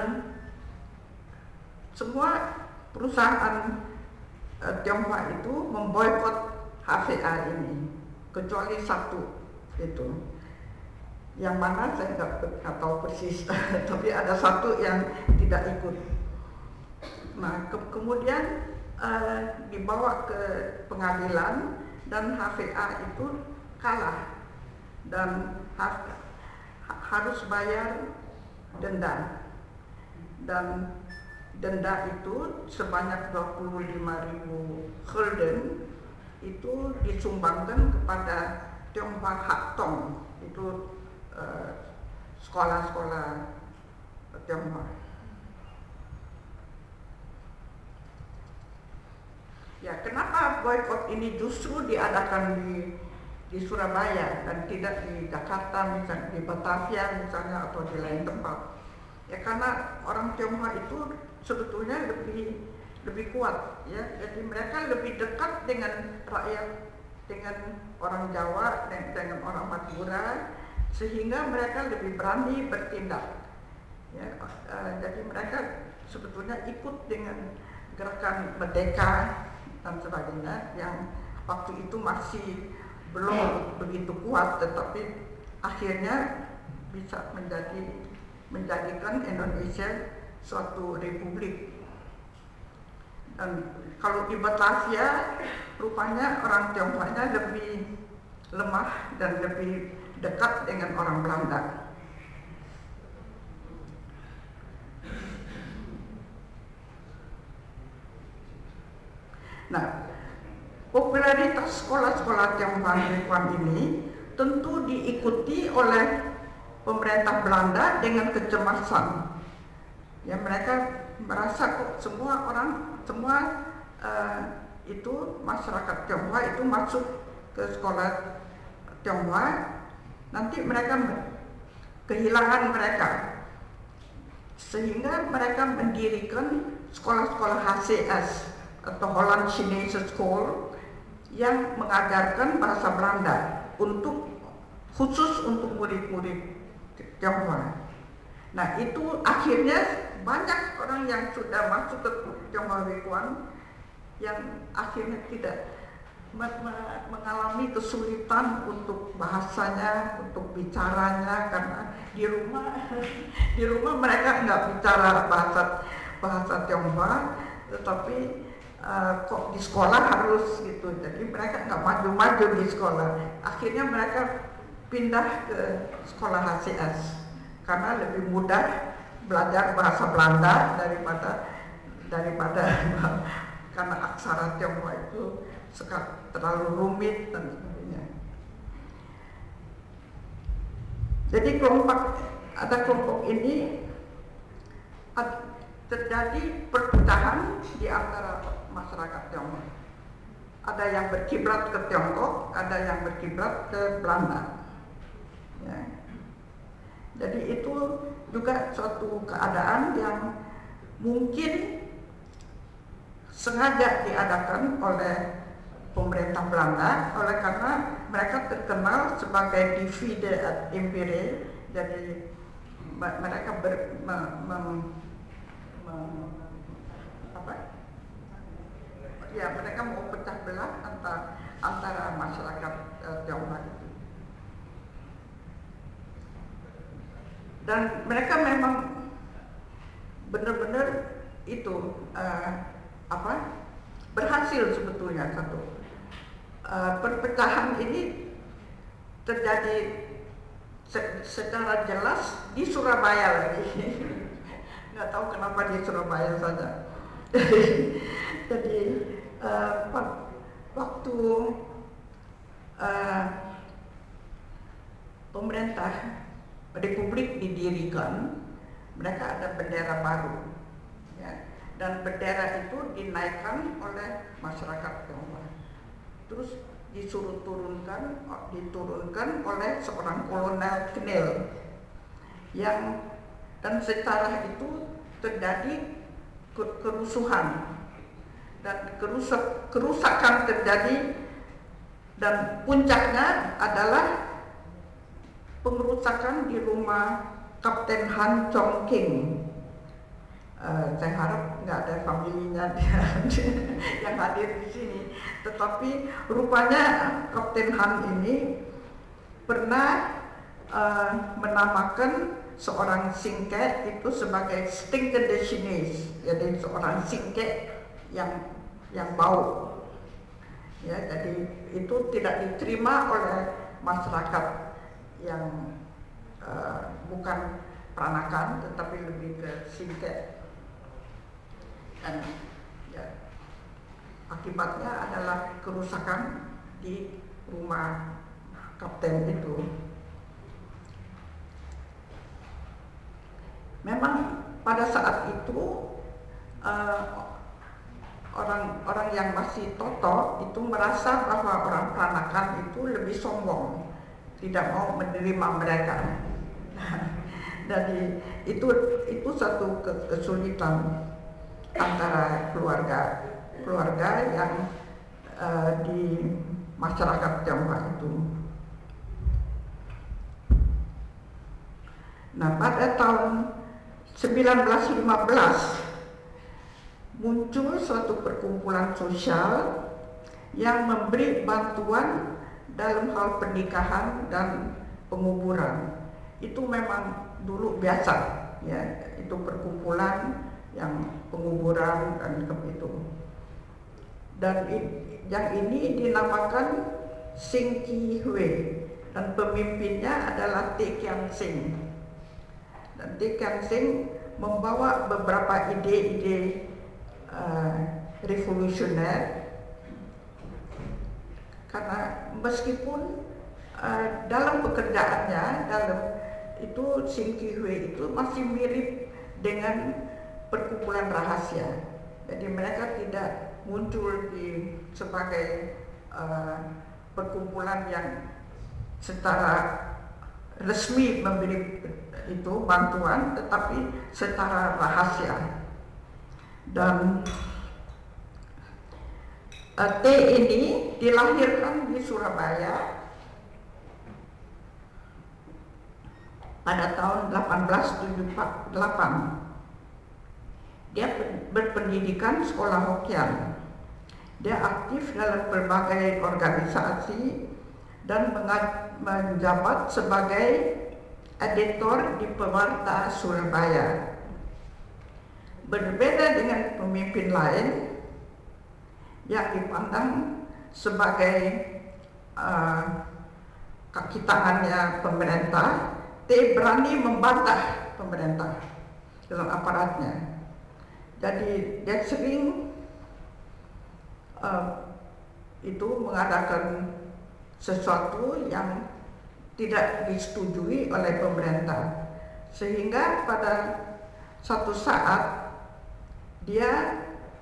semua perusahaan Tionghoa itu memboikot HVA ini, kecuali satu itu, yang mana saya nggak tahu persis, tapi ada satu yang tidak ikut. Nah, kemudian dibawa ke pengadilan dan HVA itu kalah dan harus bayar denda, dan denda itu sebanyak 25.000 gulden itu disumbangkan kepada Tionghoa Hak Tong, itu sekolah-sekolah Tionghoa. Ya, kenapa boykot ini justru diadakan di Surabaya dan tidak di Jakarta, misalnya di Batavia misalnya, atau di lain tempat? Ya, karena orang Tionghoa itu sebetulnya lebih kuat, ya. Jadi mereka lebih dekat dengan rakyat, dengan orang Jawa, dengan orang Madura, sehingga mereka lebih berani bertindak. Ya, jadi mereka sebetulnya ikut dengan gerakan Merdeka dan sebagainya yang waktu itu masih belum begitu kuat, tetapi akhirnya bisa menjadikan Indonesia suatu republik. Dan kalau di Batavia rupanya orang Tionghoa-nya lebih lemah dan lebih dekat dengan orang Belanda. Nah, popularitas sekolah-sekolah Tionghoa ini tentu diikuti oleh pemerintah Belanda dengan kecemasan. Ya, mereka merasa kok semua itu masyarakat Tionghoa itu masuk ke sekolah Tionghoa, nanti mereka kehilangan mereka, sehingga mereka mendirikan sekolah-sekolah HCS atau Holland Chinese School yang mengajarkan bahasa Belanda khusus untuk murid-murid Tionghoa. Nah, itu akhirnya banyak orang yang sudah masuk ke Tionghoa Wikuan yang akhirnya tidak mengalami kesulitan untuk bahasanya, untuk bicaranya, karena di rumah mereka nggak bicara bahasa Tionghoa, tetapi kok di sekolah harus gitu. Jadi mereka nggak maju-maju di sekolah. Akhirnya mereka pindah ke sekolah HCS karena lebih mudah belajar bahasa Belanda daripada karena aksara Tionghoa itu terlalu rumit dan sebagainya. Jadi ada kelompok ini terjadi perpecahan di antara masyarakat Tionghoa. Ada yang berkiblat ke Tiongkok, ada yang berkiblat ke Belanda. Ya. Jadi itu juga suatu keadaan yang mungkin sengaja diadakan oleh pemerintah Belanda, oleh karena mereka terkenal sebagai divide et impere. Jadi mereka mereka mau pecah belah antara masyarakat Tionghoa itu. Dan mereka memang benar-benar itu berhasil sebetulnya satu. Perpecahan ini terjadi secara jelas di Surabaya lagi. Nggak tahu kenapa di Surabaya saja. Jadi waktu pemerintah Republik didirikan, mereka ada bendera baru. dan bendera itu dinaikkan oleh masyarakat Tionghoa. Terus diturunkan oleh seorang kolonel Knil dan secara itu terjadi kerusuhan dan kerusakan terjadi, dan puncaknya adalah pengerusakan di rumah Kapten Han Chong King. Saya harap nggak ada familinya yang hadir di sini, tetapi rupanya Kapten Han ini pernah menamakan seorang singke itu sebagai stinker de Chinese, jadi seorang singke yang bau. Ya, jadi itu tidak diterima oleh masyarakat yang bukan peranakan tetapi lebih ke singke. Dan ya, akibatnya adalah kerusakan di rumah kapten itu. Memang pada saat itu orang-orang yang masih toto itu merasa bahwa orang peranakan itu lebih sombong, tidak mau menerima mereka. Jadi itu satu kesulitan antara keluarga yang di masyarakat Tionghoa itu. Nah, pada tahun 1915 muncul suatu perkumpulan sosial yang memberi bantuan dalam hal pernikahan dan penguburan. Itu memang dulu biasa, ya, itu perkumpulan yang penguburan dan itu. Dan yang ini dinamakan Sing Ki Hue dan pemimpinnya adalah Te Kiang Sing. Dan Te Kiang Sing membawa beberapa ide-ide revolusioner, karena meskipun dalam pekerjaannya itu Sing Ki Hue itu masih mirip dengan perkumpulan rahasia. Jadi mereka tidak muncul sebagai perkumpulan yang secara resmi memberi itu bantuan, tetapi secara rahasia. Dan T ini dilahirkan di Surabaya pada tahun 1878. Dia berpendidikan sekolah Hokkien. Dia aktif dalam berbagai organisasi dan menjabat sebagai editor di Pewarta Surabaya. Berbeda dengan pemimpin lain yang dipandang sebagai kaki tangannya pemerintah, T berani membantah pemerintah dalam aparatnya. Jadi dia sering itu mengadakan sesuatu yang tidak disetujui oleh pemerintah, sehingga pada suatu saat dia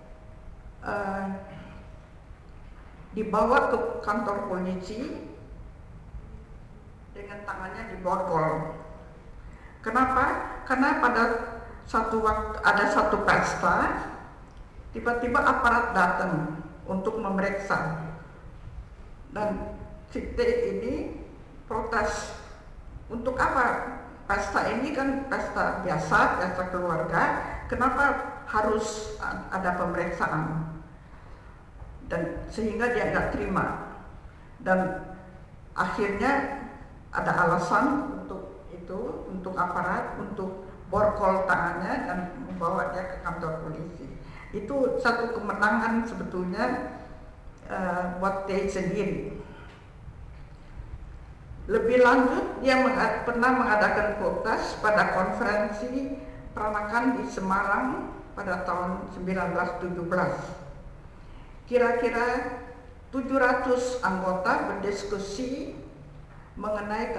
dibawa ke kantor polisi dengan tangannya diborgol. Kenapa? Karena pada satu waktu ada satu pesta, tiba-tiba aparat datang untuk memeriksa, dan si T ini protes. Untuk apa? Pesta ini kan pesta biasa keluarga, kenapa harus ada pemeriksaan? Dan sehingga dia nggak terima, dan akhirnya ada alasan untuk aparat untuk borgol tangannya dan membawa dia ke kantor polisi. Itu satu kemenangan sebetulnya buat T sendiri. Lebih lanjut, dia pernah mengadakan pentas pada konferensi peranakan di Semarang pada tahun 1917. Kira-kira 700 anggota berdiskusi mengenai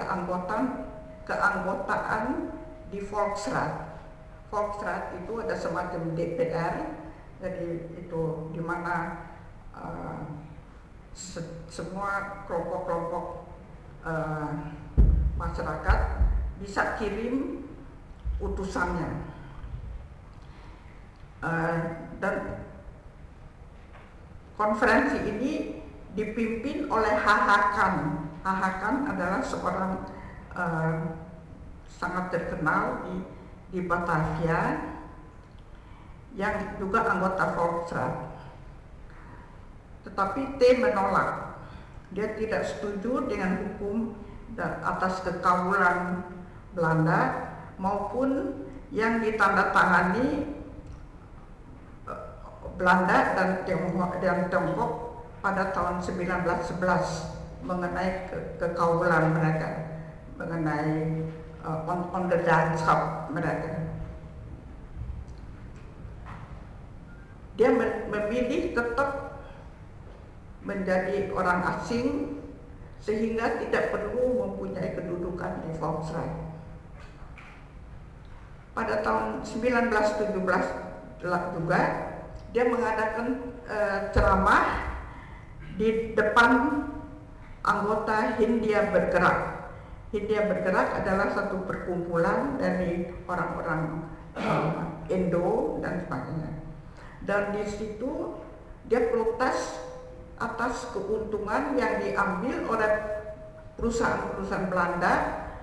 keanggotaan di Volksraad. Volksraad itu ada semacam DPR Jadi itu di mana semua kelompok-kelompok masyarakat bisa kirim utusannya. Dan konferensi ini dipimpin oleh Hahakan. Hahakan adalah seorang sangat terkenal di Batavia yang juga anggota Volksraad. Tetapi T menolak. Dia tidak setuju dengan hukum atas kekaulan Belanda maupun yang ditandatangani Belanda dan Tiongkok pada tahun 1911 mengenai kekaulan mereka, mengenai onderdanschap mereka. Dia memilih tetap menjadi orang asing sehingga tidak perlu mempunyai kedudukan di Volksraad. Pada tahun 1917 juga dia mengadakan ceramah di depan anggota Hindia Bergerak. Hindia Bergerak adalah satu perkumpulan dari orang-orang Indo dan sebagainya. Dan di situ dia protes atas keuntungan yang diambil oleh perusahaan-perusahaan Belanda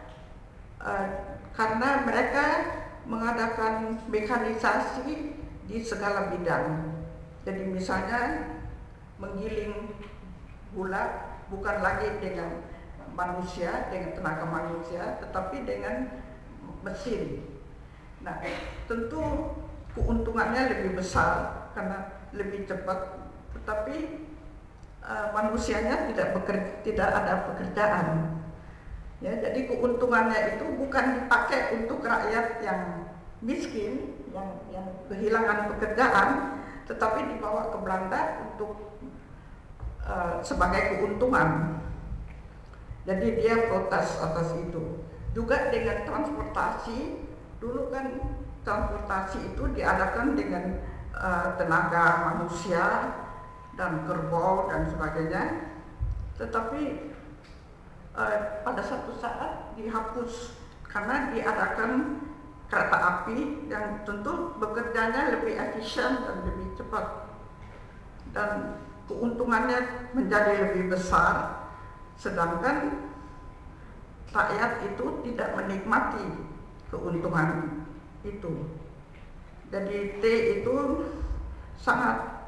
karena mereka mengadakan mekanisasi di segala bidang. Jadi misalnya menggiling gula bukan lagi dengan manusia, dengan tenaga manusia, tetapi dengan mesin. Nah, tentu keuntungannya lebih besar karena lebih cepat, tetapi manusianya tidak ada pekerjaan. Ya, jadi keuntungannya itu bukan dipakai untuk rakyat yang miskin, yang kehilangan pekerjaan, tetapi dibawa ke Belanda untuk sebagai keuntungan. Jadi dia protes atas itu. Juga dengan transportasi, dulu kan transportasi itu diadakan dengan tenaga manusia dan kerbau dan sebagainya, tetapi pada satu saat dihapus karena diadakan kereta api yang tentu bekerjanya lebih efisien dan lebih cepat dan keuntungannya menjadi lebih besar, sedangkan rakyat itu tidak menikmati keuntungan itu. Jadi T itu sangat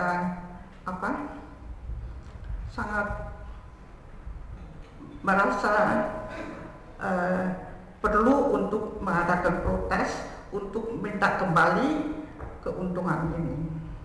sangat merasa perlu untuk mengadakan protes untuk minta kembali keuntungan ini.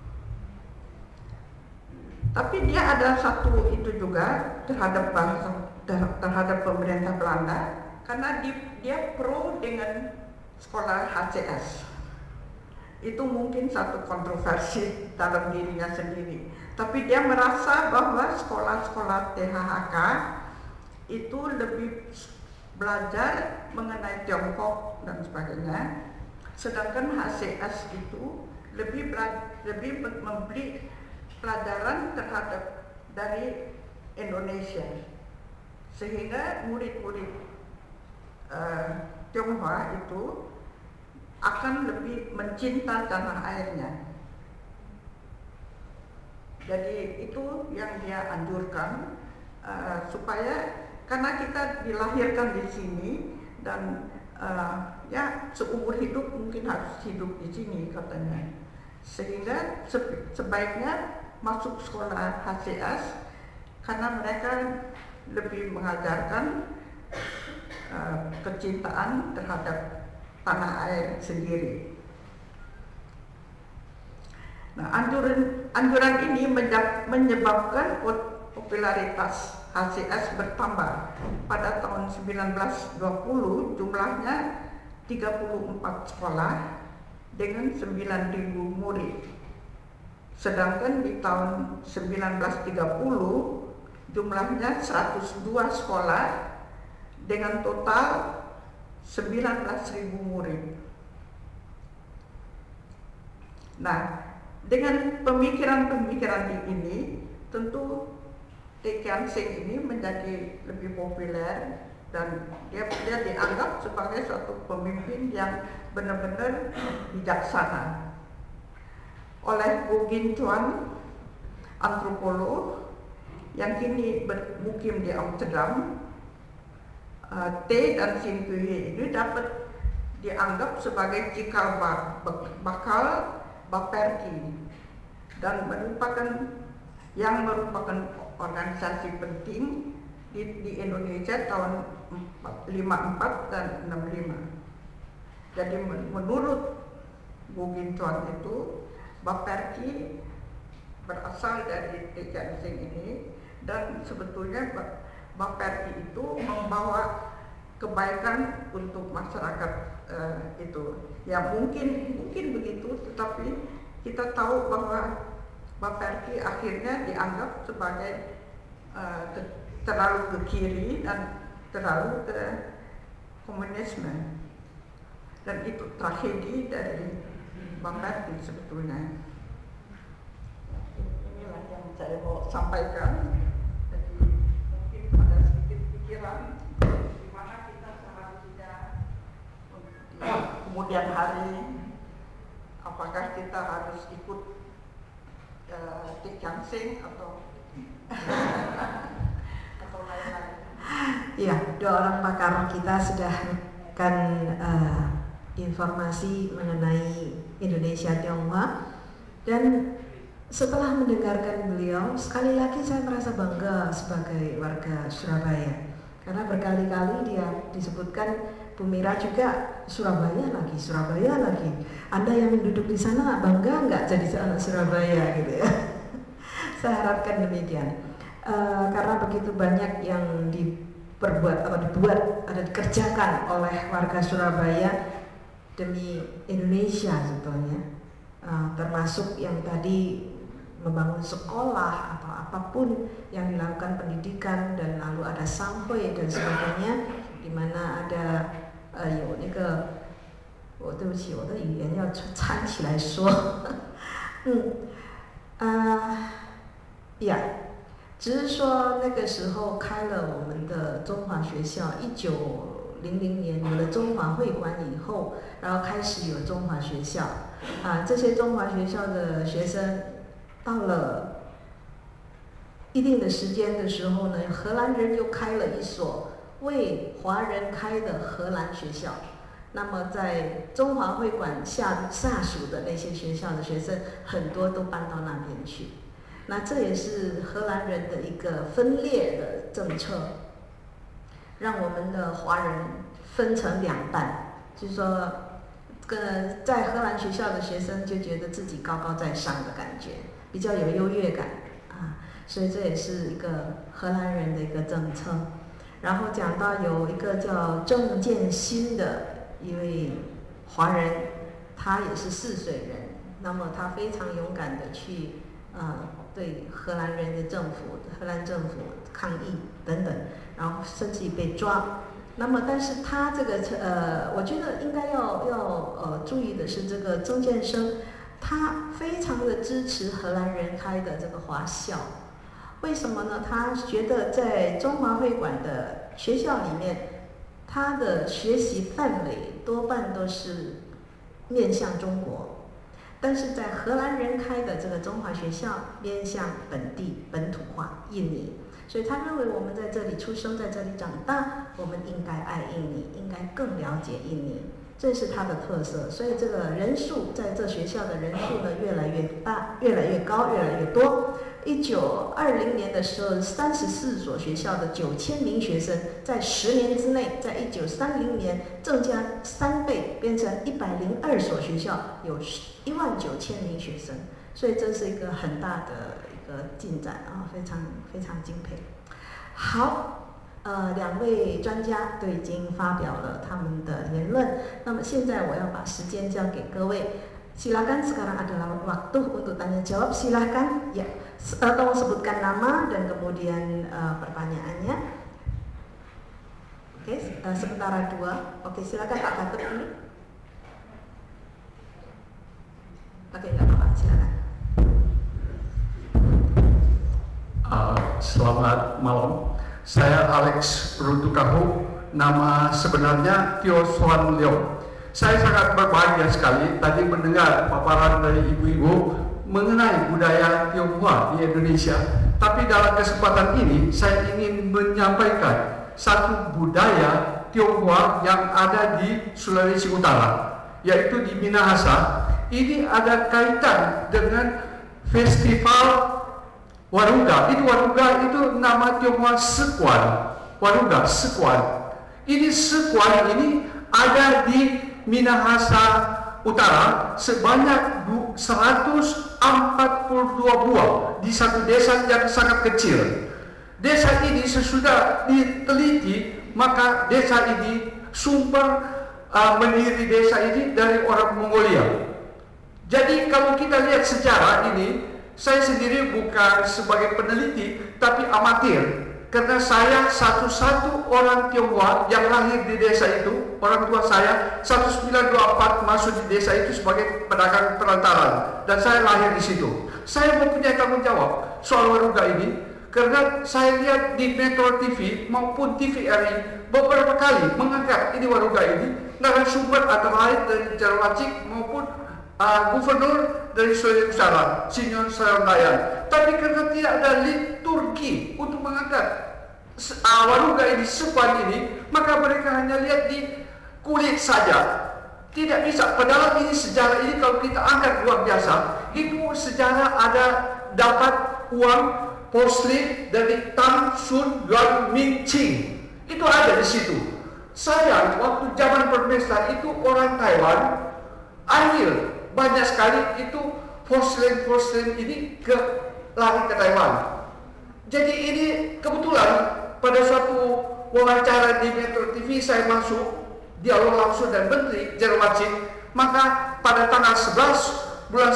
Tapi dia ada satu itu juga terhadap pemerintah Belanda karena dia pro dengan sekolah HCS. Itu mungkin satu kontroversi dalam dirinya sendiri. Tapi dia merasa bahwa sekolah-sekolah THHK itu lebih belajar mengenai Tiongkok dan sebagainya, sedangkan HCS itu lebih memberi pelajaran terhadap dari Indonesia, sehingga murid-murid Tionghoa itu akan lebih mencinta tanah airnya. Jadi itu yang dia anjurkan supaya karena kita dilahirkan di sini dan ya seumur hidup mungkin harus hidup di sini katanya, sehingga sebaiknya masuk sekolah HCS karena mereka lebih mengajarkan kecintaan terhadap tanah air sendiri. Nah, anjuran ini menyebabkan popularitas HCS bertambah. Pada tahun 1920 jumlahnya 34 sekolah dengan 9.000 murid. Sedangkan di tahun 1930 jumlahnya 102 sekolah dengan total 19.000 murid. Nah, dengan pemikiran-pemikiran ini, tentu Tay Khian Sing ini menjadi lebih populer dan dia dianggap sebagai suatu pemimpin yang benar-benar bijaksana. Oleh Go Gin Chuan, antropolog yang kini bermukim di Amsterdam, Tay dan Sin Kui ini dapat dianggap sebagai cikal bakal Baperki dan merupakan organisasi penting di Indonesia tahun 54 dan 65. Jadi menurut Go Gin Chuan itu, Baperki berasal dari Tay Khian Sing ini, dan sebetulnya Baperki itu membawa kebaikan untuk masyarakat itu. Ya mungkin begitu, tetapi kita tahu bahwa Baperki akhirnya dianggap sebagai terlalu ke kiri dan terlalu ke komunisme, dan itu tragedi dari Baperki sebetulnya. Inilah yang saya mau sampaikan. Jadi mungkin ada sedikit pikiran di mana kita seharusnya di kemudian hari, apakah kita harus ikut Tay Khian Sing atau lain-lain. Iya, dua orang pakar kita sudah memberikan informasi mengenai Indonesia Tionghoa, dan setelah mendengarkan beliau, sekali lagi saya merasa bangga sebagai warga Surabaya, karena berkali-kali dia disebutkan, Bu Mira juga Surabaya lagi. Anda yang duduk di sana bangga nggak jadi anak Surabaya gitu ya? Saya harapkan demikian, karena begitu banyak yang dibuat atau dikerjakan oleh warga Surabaya demi Indonesia sebetulnya, termasuk yang tadi membangun sekolah atau apapun yang dilakukan pendidikan, dan lalu ada sampai dan sebagainya, di mana ada 有那个，对不起，我的语言要掺起来说，只是说那个时候开了我们的中华学校，1900年有了中华会馆以后，然后开始有中华学校，这些中华学校的学生到了一定的时间的时候呢，荷兰人又开了一所为华人开的荷兰学校，那么在中华会馆下属的那些学校的学生，很多都搬到那边去。那这也是荷兰人的一个分裂的政策，让我们的华人分成两半，就是说，在荷兰学校的学生就觉得自己高高在上的感觉，比较有优越感所以这也是一个荷兰人的一个政策。然后讲到有一个叫郑建新的一位华人，他也是泗水人，那么他非常勇敢的去对荷兰政府抗议等等，然后甚至被抓。那么但是他这个我觉得应该要注意的是，这个曾建生他非常的支持荷兰人开的这个华校。为什么呢？他觉得在中华会馆的学校里面，他的学习范围多半都是面向中国，但是在荷兰人开的这个中华学校面向本土化印尼，所以他认为我们在这里出生，在这里长大，我们应该爱印尼，应该更了解印尼，这是他的特色。所以这个人数在这学校的人数呢越来越大，越来越高，越来越多。1920年的时候，34所学校的9000名学生，在10年之内，在1930年增加3倍，变成102所学校，有19000名学生，所以这是一个很大的一个进展非常非常敬佩。好，两位专家都已经发表了他们的言论，那么现在我要把时间交给各位。Silakan sekarang adalah waktu untuk tanya jawab. Silakan ya, tolong sebutkan nama dan kemudian pertanyaannya. Oke, sementara dua. Oke, silakan Pak Gatot dulu. Oke, nggak apa-apa, silakan. Selamat malam. Saya Alex Rutukahu. Nama sebenarnya Tio Swan Leong. Saya sangat berbahagia sekali tadi mendengar paparan dari ibu-ibu mengenai budaya Tionghoa di Indonesia. Tapi dalam kesempatan ini saya ingin menyampaikan satu budaya Tionghoa yang ada di Sulawesi Utara, yaitu di Minahasa. Ini ada kaitan dengan festival Waruga. Waruga itu nama Tionghoa Sekuan. Waruga Sekuan. Ini Sekuan ini ada di Minahasa Utara sebanyak 142 buah di satu desa yang sangat kecil. Desa ini sesudah diteliti, maka desa ini sumber pendiri desa ini dari orang Mongolia. Jadi kalau kita lihat sejarah ini, saya sendiri bukan sebagai peneliti, tapi amatir. Karena saya satu-satu orang Tionghoa yang lahir di desa itu. Orang tua saya 1924 masuk di desa itu sebagai pedagang perantaran, dan saya lahir di situ. Saya mempunyai tanggung jawab soal Waruga ini, karena saya lihat di Metro TV maupun TVRI beberapa kali mengangkat ini Waruga ini. Narasumber antara lain dari Jarawacik maupun gubernur dari Sulawesi Utara, Sinyon Sarandayan. Tapi karena tidak ada liturgi untuk mengangkat Waruga ini, Sekuan ini, maka mereka hanya lihat di kulit saja. Tidak bisa, padahal ini sejarah ini kalau kita angkat luar biasa. Itu sejarah ada dapat uang porselen dari Tan Sun Yuan Ming Ching. Itu ada di situ. Sayang, waktu zaman berpesta itu orang Taiwan ambil banyak sekali itu porselen ini lari ke Taiwan. Jadi ini kebetulan pada suatu wawancara di Metro TV saya masuk dialog langsung dan Menteri Jarawacik, maka pada tanggal 11 bulan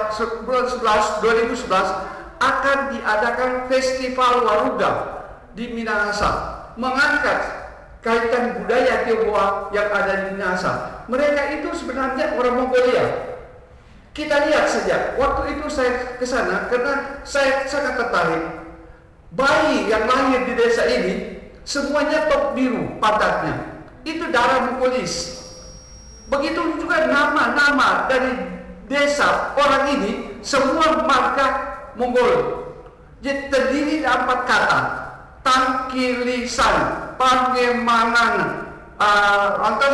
11 2011 akan diadakan festival Waruga di Minahasa, mengangkat kaitan budaya Tionghoa yang ada di Minahasa. Mereka itu sebenarnya orang Mongolia. Kita lihat saja, waktu itu saya ke sana karena saya sangat tertarik. Bayi yang lahir di desa ini semuanya top biru pantatnya. Itu darah Mongolis. Begitu juga nama-nama dari desa orang ini semua marga Mongol. Jadi terdiri dari 4 kata: Tangkilisan, Pangemanan, lantas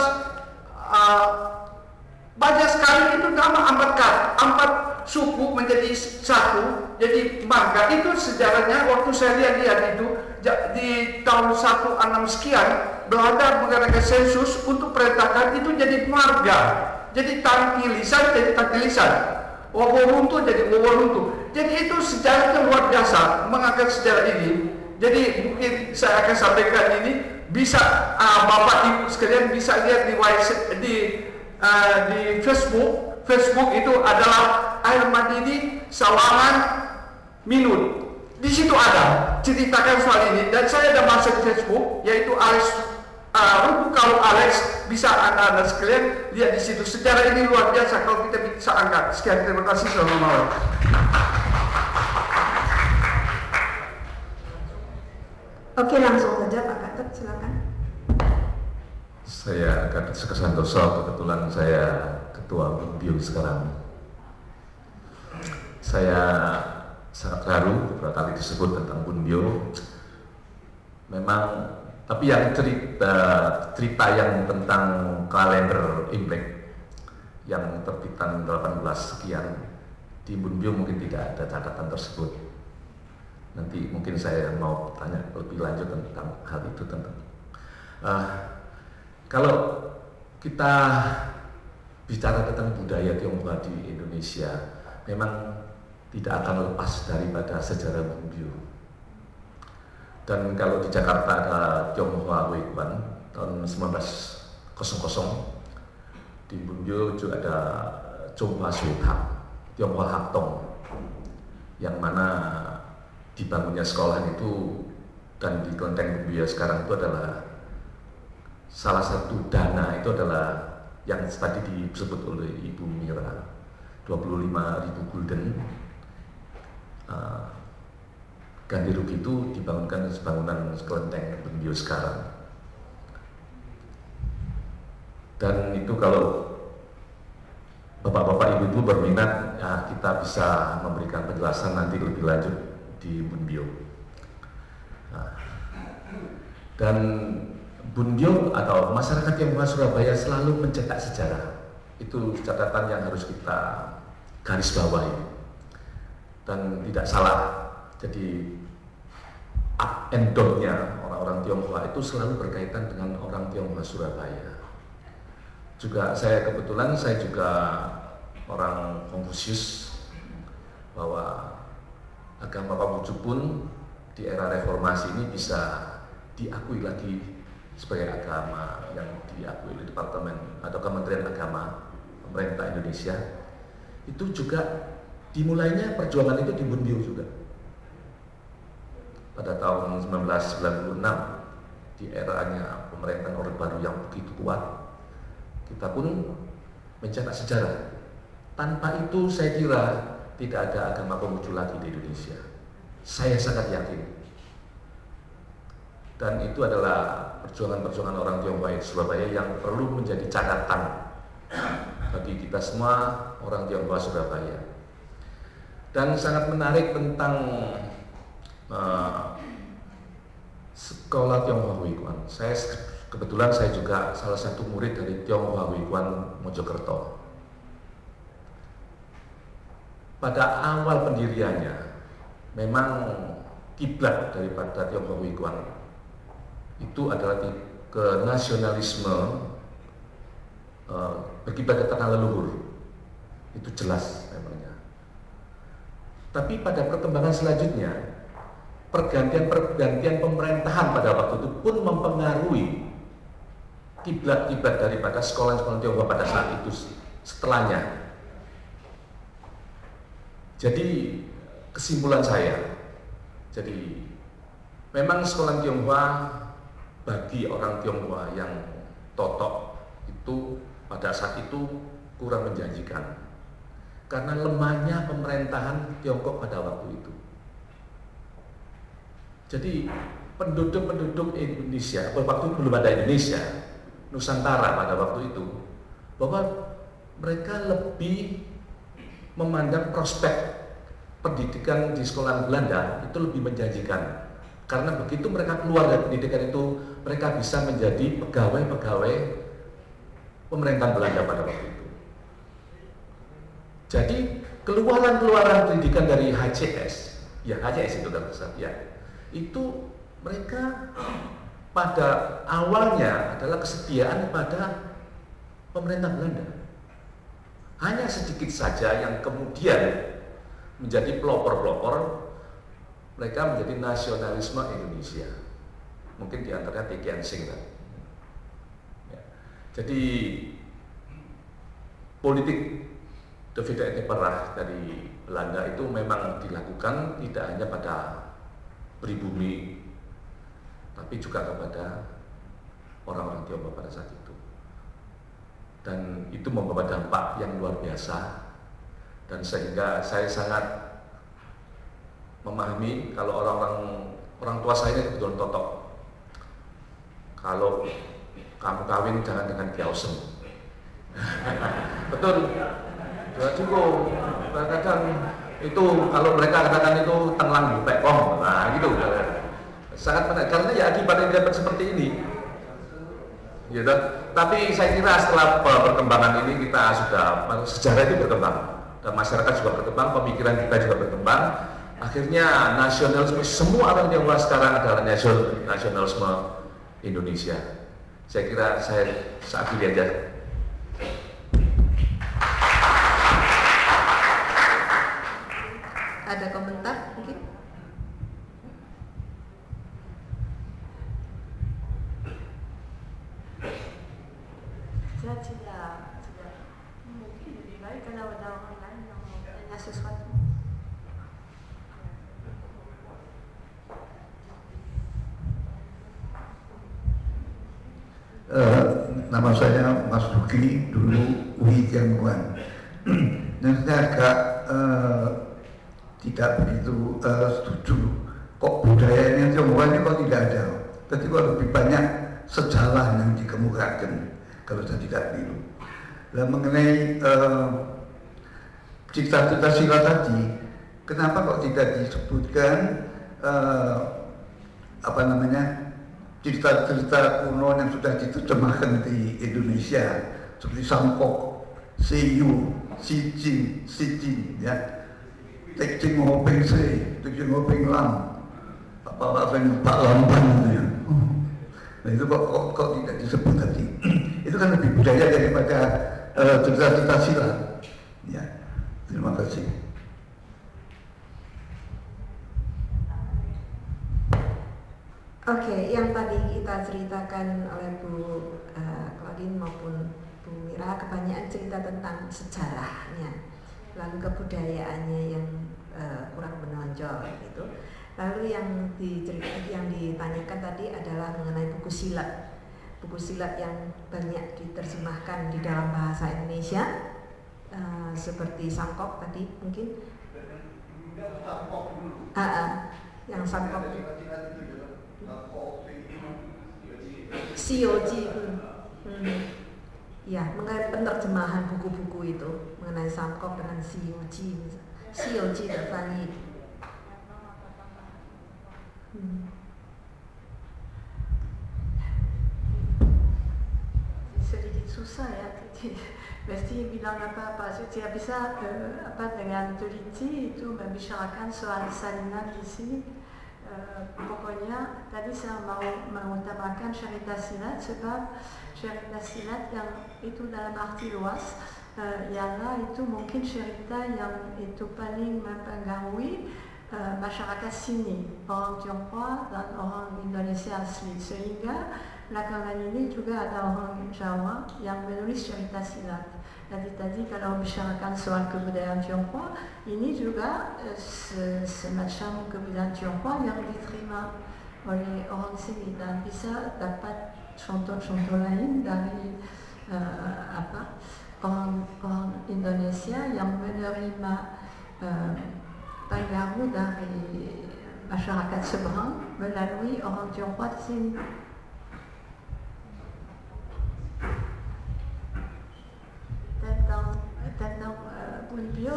banyak sekali itu nama 4 kata, 4 suku menjadi satu, jadi marga. Itu sejarahnya waktu saya lihat itu di tahun 16 sekian Belanda mengadakan sensus untuk perintahkan itu jadi marga. Jadi Tangkilisan jadi Tangkilisan, Woworuntu jadi Woworuntu. Jadi itu sejarahnya luar biasa mengangkat sejarah ini. Jadi mungkin saya akan sampaikan ini, bisa Bapak Ibu sekalian bisa lihat di Facebook itu adalah Air Madini Sawangan Minut. Di situ ada ceritakan soal ini, dan saya ada masuk di Facebook, yaitu Alex Rutukahu Alex. Bisa anda sekalian lihat di situ. Sejarah ini luar biasa kalau kita bisa angkat. Sekian, terima kasih, selamat malam. Oke, langsung saja Pak Gatot, silakan. Saya Gatot Sukasantoso, kebetulan saya Ketua BIO sekarang. Saya sangat terharu beberapa kali disebut tentang Bunbio. Memang, tapi yang cerita yang tentang kalender Imlek yang terbitan 18 sekian di Bunbio mungkin tidak ada catatan tersebut. Nanti mungkin saya mau tanya lebih lanjut tentang hal itu. Kalau kita bicara tentang budaya Tionghoa di Indonesia, memang tidak akan lepas daripada sejarah Bunbio. Dan kalau di Jakarta ada Tionghoa Weiguan tahun 1900, di Bunbio juga ada Chonghua Suithang, Tionghoa Haktong, yang mana dibangunnya sekolah itu dan di kelenteng Bunbio sekarang itu adalah salah satu dana itu adalah yang tadi disebut oleh Ibu Mira, 25.000 gulden. ganti rugi itu dibangunkan bangunan kelenteng Bunbyo sekarang. Dan itu kalau bapak-bapak ibu-ibu berminat, ya kita bisa memberikan penjelasan nanti lebih lanjut di Bunbyo. Nah, dan Bunbyo atau masyarakat Tionghoa Surabaya selalu mencetak sejarah. Itu catatan yang harus kita garis bawahi. Dan tidak salah. Jadi up and down-nya orang-orang Tionghoa itu selalu berkaitan dengan orang Tionghoa Surabaya. Juga saya kebetulan saya juga orang Konfusius, bahwa agama Konghucu pun di era reformasi ini bisa diakui lagi sebagai agama yang diakui oleh Departemen atau Kementerian Agama pemerintah Indonesia. Itu juga dimulainya perjuangan itu di Bunbyo juga. Pada tahun 1996 di eranya pemerintahan Orde Baru yang begitu kuat, kita pun mencetak sejarah. Tanpa itu saya kira tidak ada agama Konghucu lagi di Indonesia. Saya sangat yakin. Dan itu adalah perjuangan-perjuangan orang Tionghoa di Surabaya yang perlu menjadi catatan bagi kita semua orang Tionghoa Surabaya. Dan sangat menarik tentang sekolah Tionghoa Huikuan. Kebetulan saya juga salah satu murid dari Tionghoa Huikuan Mojokerto. Pada awal pendiriannya, memang kiblat daripada Tionghoa Huikuan itu adalah ke nasionalisme, berkiblat ke tanah leluhur. Itu jelas memangnya. Tapi pada perkembangan selanjutnya, pergantian pemerintahan pada waktu itu pun mempengaruhi kiblat-kiblat daripada sekolah-sekolah Tionghoa pada saat itu setelahnya. Jadi kesimpulan saya, jadi memang sekolah Tionghoa bagi orang Tionghoa yang totok itu pada saat itu kurang menjanjikan karena lemahnya pemerintahan Tiongkok pada waktu itu. Jadi penduduk-penduduk Indonesia, waktu belum ada Indonesia, Nusantara pada waktu itu, bahwa mereka lebih memandang prospek pendidikan di sekolah Belanda itu lebih menjanjikan. Karena begitu mereka keluar dari pendidikan itu, mereka bisa menjadi pegawai-pegawai pemerintahan Belanda pada waktu itu. Jadi keluaran pendidikan dari HCS, ya HCS itu kan ya, itu mereka pada awalnya adalah kesetiaan pada pemerintah Belanda. Hanya sedikit saja yang kemudian menjadi pelopor-pelopor, mereka menjadi nasionalisme Indonesia. Mungkin diantaranya T. Kian Sing kan. Ya. Jadi politik dividend perah dari Belanda itu memang dilakukan tidak hanya pada pribumi, tapi juga kepada orang-orang Tionghoa pada saat itu. Dan itu membawa dampak yang luar biasa. Dan sehingga saya sangat memahami kalau orang tua saya ini kebetulan totok. Kalau kamu kawin jangan dengan Kiaosem. Betul. Ya cukup. Kadang itu kalau mereka katakan itu tenlang bupekong, nah gitu. Sangat menarik karena ya akibatnya dapat seperti ini. Gitu. Tapi saya kira setelah perkembangan ini kita sudah sejarah itu berkembang dan masyarakat juga berkembang, pemikiran kita juga berkembang. Akhirnya nasionalisme semua orang Tionghoa sekarang adalah nasionalisme Indonesia. Saya kira saya saat ini aja. Ada komentar mungkin? Saya tidak mungkin lebih baik kalau ada orang lain yang mau tanya sesuatu. Nama saya Mas Duki, dulu UI Tionghoan. Dan saya agak tidak begitu setuju kok budayanya Tionghoa ini kok tidak ada. Tapi kok lebih banyak sejarah yang dikemukakan kalau jadi dulu. Nah, mengenai cita-cita sila tadi, kenapa kok tidak disebutkan cerita-cerita kuno yang sudah diterjemahkan di Indonesia seperti Sangkok, Seiyu, Si Jin, ya, Tek Jing Ho Peng Se, Tek Jing Ho Peng Lam, Pak Lamban itu ya. Nah itu kok tidak disebut tadi. Itu kan lebih budaya daripada cerita-cerita silat. Ya, terima kasih. Oke, yang tadi kita ceritakan oleh Bu Claudine maupun Bu Mira, kebanyakan cerita tentang sejarahnya, lalu kebudayaannya yang kurang menonjol gitu. Lalu yang ditanyakan tadi adalah mengenai buku silat yang banyak diterjemahkan di dalam bahasa Indonesia, seperti Sangkok tadi mungkin. Yang Sangkok. Sioji, ya, mengenai penerjemahan buku-buku itu mengenai Sangkok dengan Sioji terfani. Sedikit susah ya, mesti bilang apa-apa. Saya bisa dengan teliti itu membicarakan soal salinan di sini. Pokoknya tadi saya mau mengutamakan cerita silat sebab cerita silat yang itu dalam arti luas ialah itu mungkin cerita yang itu paling mempengaruhi masyarakat sini, orang Tionghoa dan orang Indonesia asli, sehingga belakangan ini juga ada orang Jawa yang menulis cerita silat. Jadi tadi kalau membicarakan soal kebudayaan Tionghoa, ini juga semacam kebudayaan Tionghoa yang diterima oleh orang sini dan bisa dapat contoh-contoh lain dari orang Indonesia yang menerima pengaruh dari masyarakat seberang melalui orang Tionghoa di sini. Tentang Bunbyo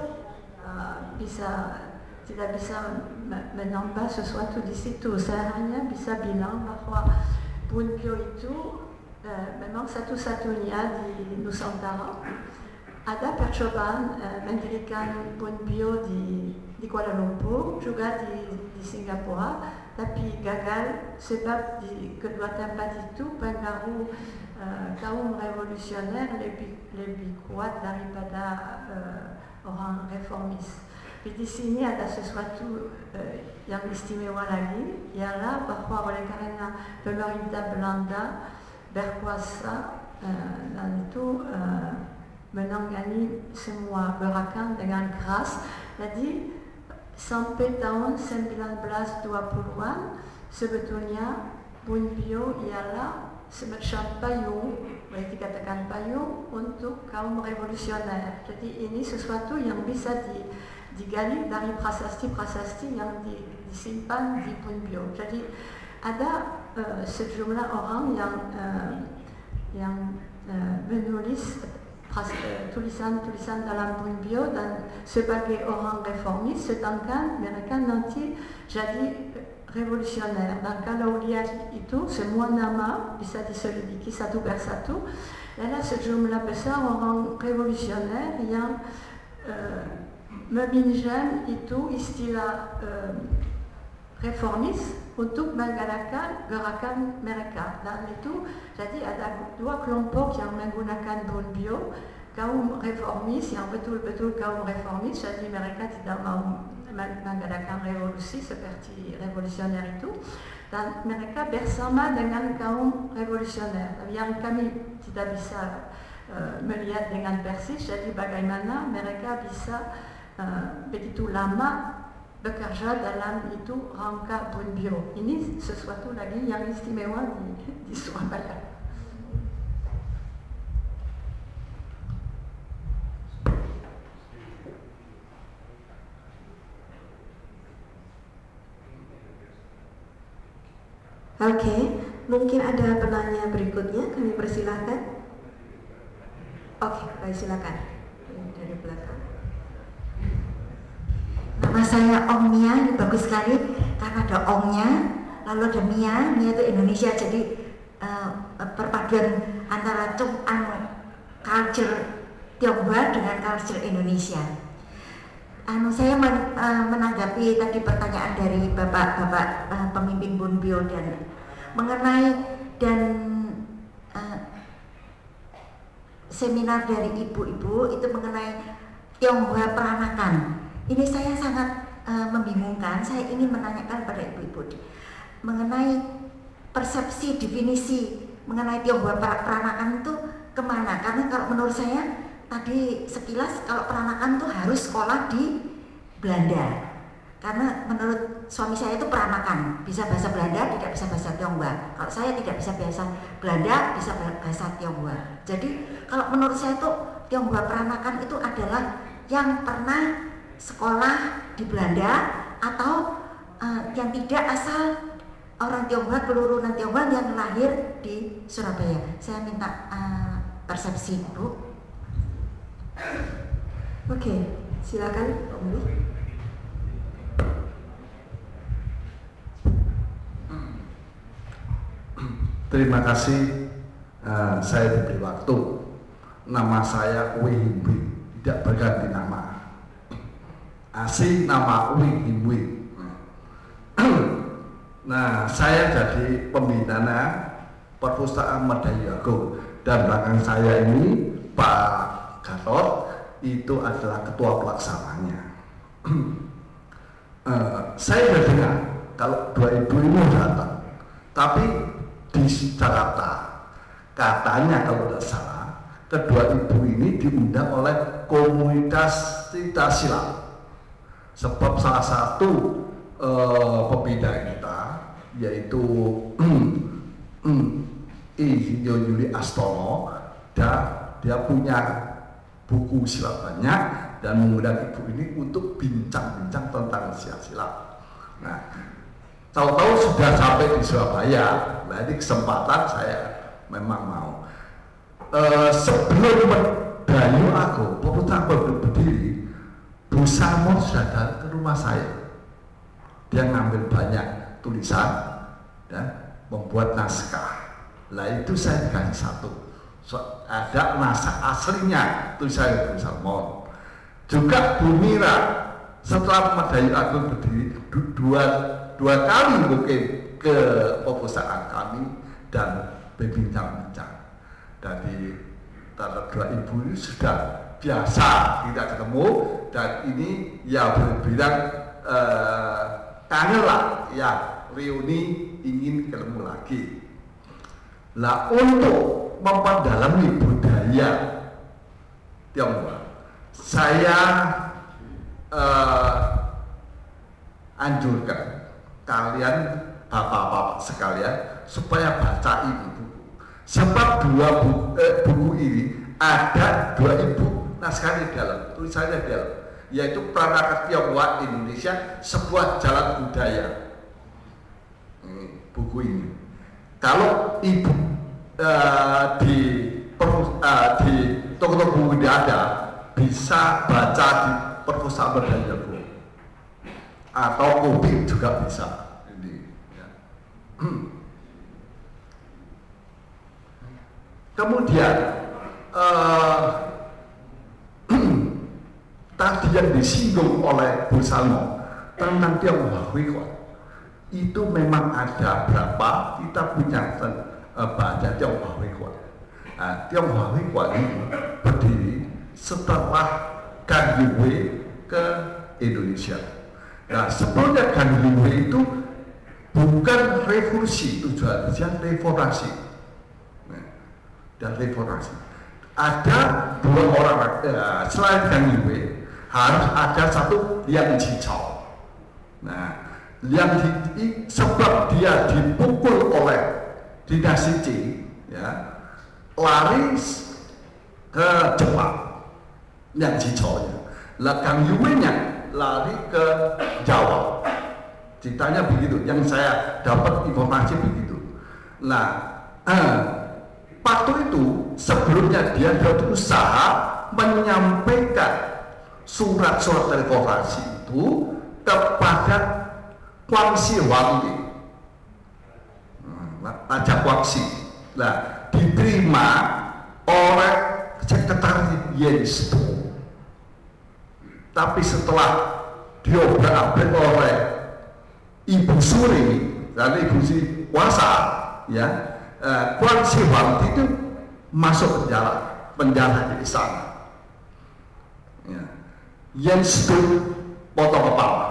tidak bisa menambah sesuatu di situ. Saya hanya bisa bilang bahwa Bunbyo itu memang satu-satunya di Nusantara. Ada percobaan mendirikan Bunbyo di Kuala Lumpur, juga di Singapura, tapi gagal sebab di kedua tempat itu pengaruh kaum revolusioner lebih kuat daripada orang reformis. Di sini ada sesuatu yang istimewa lagi, ialah bahwa oleh karena pemerintah Belanda berkuasa dan itu menangani semua gerakan dengan keras. Jadi sampai tahun 1920-an sebetulnya Bunbyo ialah semacam payung, boleh dikatakan payung untuk kaum revolusioner. Jadi ini sesuatu yang bisa digali dari prasasti-prasasti yang disimpan di Bunbyo. Jadi ada sejumlah orang yang menulis tulisan-tulisan dalam Bunbyo dan sebagai orang reformis, sedangkan mereka nanti jadi revolusioner. Dan kalau lihat itu, semua nama bisa diselidiki satu persatu. Ada sejumlah besar orang revolusioner yang meminjam itu istilah reformis untuk menggalakkan gerakan mereka. Dan itu jadi ada dua kelompok yang menggunakan Bunbyo, kaum reformis yang betul-betul kaum reformis, jadi mereka tidak mau mengadakan revolusi seperti revolusioner itu, dan mereka bersama dengan kaum revolusioner yang kami tidak bisa melihat dengan persis. Jadi bagaimana mereka bisa begitu lama bekerja dalam itu rangka Bunbyo. Ini sesuatu lagi yang istimewa di Surabaya. Oke, mungkin ada penanya berikutnya, kami persilahkan. Oke, baik, silakan dari belakang. Nama saya Om Mia, ini bagus sekali karena ada Omnya, lalu ada Mia itu Indonesia, jadi perpaduan antara culture Tionghoa dengan culture Indonesia. Saya menanggapi tadi pertanyaan dari bapak-bapak pemimpin Bunbyo dan mengenai seminar dari ibu-ibu itu mengenai Tionghoa peranakan. Ini saya sangat membingungkan. Saya ingin menanyakan pada ibu-ibu mengenai persepsi definisi mengenai Tionghoa peranakan itu kemana? Karena kalau menurut saya tadi sekilas kalau peranakan itu harus sekolah di Belanda. Karena menurut suami saya itu peranakan, bisa bahasa Belanda, tidak bisa bahasa Tionghoa. Kalau saya tidak bisa bahasa Belanda, bisa bahasa Tionghoa. Jadi kalau menurut saya itu Tionghoa peranakan itu adalah yang pernah sekolah di Belanda atau yang tidak asal orang Tionghoa, keturunan Tionghoa yang lahir di Surabaya. Saya minta persepsi, Bu. Oke, silakan Pak Muli. Terima kasih, saya diberi waktu. Nama saya Wei Himwi, tidak berganti nama. Asli nama Wei Himwi. Nah, saya jadi pembina Perpustakaan Medayu Agung dan belakang saya ini Pak Gatot itu adalah ketua pelaksananya. Saya dengar kalau 2 ibu ini datang, tapi di Jakarta katanya kalau tidak salah kedua ibu ini diundang oleh komunitas Tita Silat, sebab salah satu pembina kita yaitu Yuli Astono, dia punya buku silat banyak dan mengundang ibu ini untuk bincang-bincang tentang silat. Nah, tahu-tahu sudah sampai di Surabaya. Nah, ini kesempatan saya memang mau. Sebelum Medayu Agung, perpustakaan berdiri, Bu Samo sudah datang ke rumah saya. Dia ngambil banyak tulisan dan membuat naskah. Lah itu saya dikasih satu. Ada naskah aslinya tulisan Bu Salmon. Juga Bu Mira setelah Medayu Agung berdiri dua kali mungkin ke perpustakaan kami dan berbincang-bincang. Dari dua ibu ini sudah biasa kita ketemu dan ini ya berbilang kangen lah ya, reuni ingin ketemu lagi. Lah untuk memperdalami budaya Tionghoa, saya anjurkan kalian bapak-bapak sekalian supaya baca ini buku. Sebab buku ini ada 2 ibu naskahnya di dalam, tulisannya di dalam, yaitu Peranakan Tionghoa Indonesia, sebuah jalan budaya. Buku ini kalau ibu di toko-toko buku tidak ada, bisa baca di Perpustakaan Medayu Agung atau kopi juga bisa. Ini, ya. Kemudian tadi yang disinggung oleh Bu Salmo tentang Tionghoa Huikuan, itu memang ada berapa kita punya bahasa Tionghoa Huikuan. Nah, Tionghoa Huikuan ini berdiri setelah Gan Yue ke Indonesia. Nah, sebelumnya Gan Yue itu bukan revolusi, tujuannya reformasi. Dan reformasi. Ada 2 orang selain Gan Yue, harus ada satu Liang Jicao. Nah, Liang Jicao sebab dia dipukul oleh dinasti Qing, ya, lari ke Jepang. Liang Jicao-nya. Lah Gang Yue-nya lari ke Jawa. Ceritanya begitu, yang saya dapat informasi begitu. Nah, waktu itu sebelumnya dia berusaha menyampaikan surat-surat rekomendasi itu kepada Kwang Si Huang, Raja Kwang Si. Nah, diterima oleh Sekretari Yen Situ. Tapi setelah diobrak-abrik oleh Ibu Suri dan Ibu Si kuasa, ya, Kwang Si Huang itu masuk penjara di sana. Ya. Yen Situ potong kepala.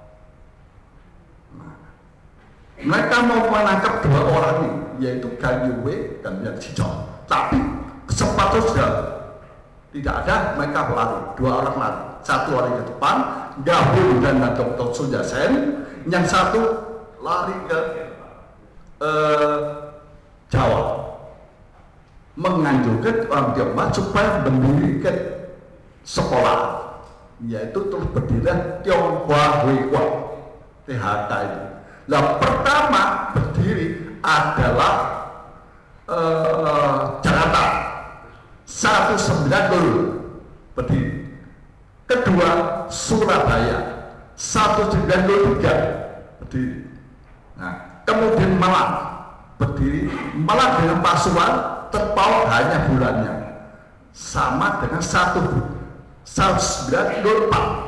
Nah, mereka mau menangkap dua orang ini, yaitu Gan Yue dan Yang Sijong. Tapi kesempatan sudah tidak ada, mereka lari. Dua orang lari, satu lari ke depan, Gabung dan Dr. Sun Yat-sen. Yang satu lari ke Jawa, menganjurkan orang Tionghoa supaya mendirikan sekolah, yaitu terus berdiri Tionghoa Huikuan, THK itu. Nah, pertama berdiri adalah Jakarta 190 berdiri. Kedua Surabaya 1903 berdiri. Nah, kemudian Malang berdiri. Malang dengan Pasuruan terpaut hanya bulannya, sama dengan 1904.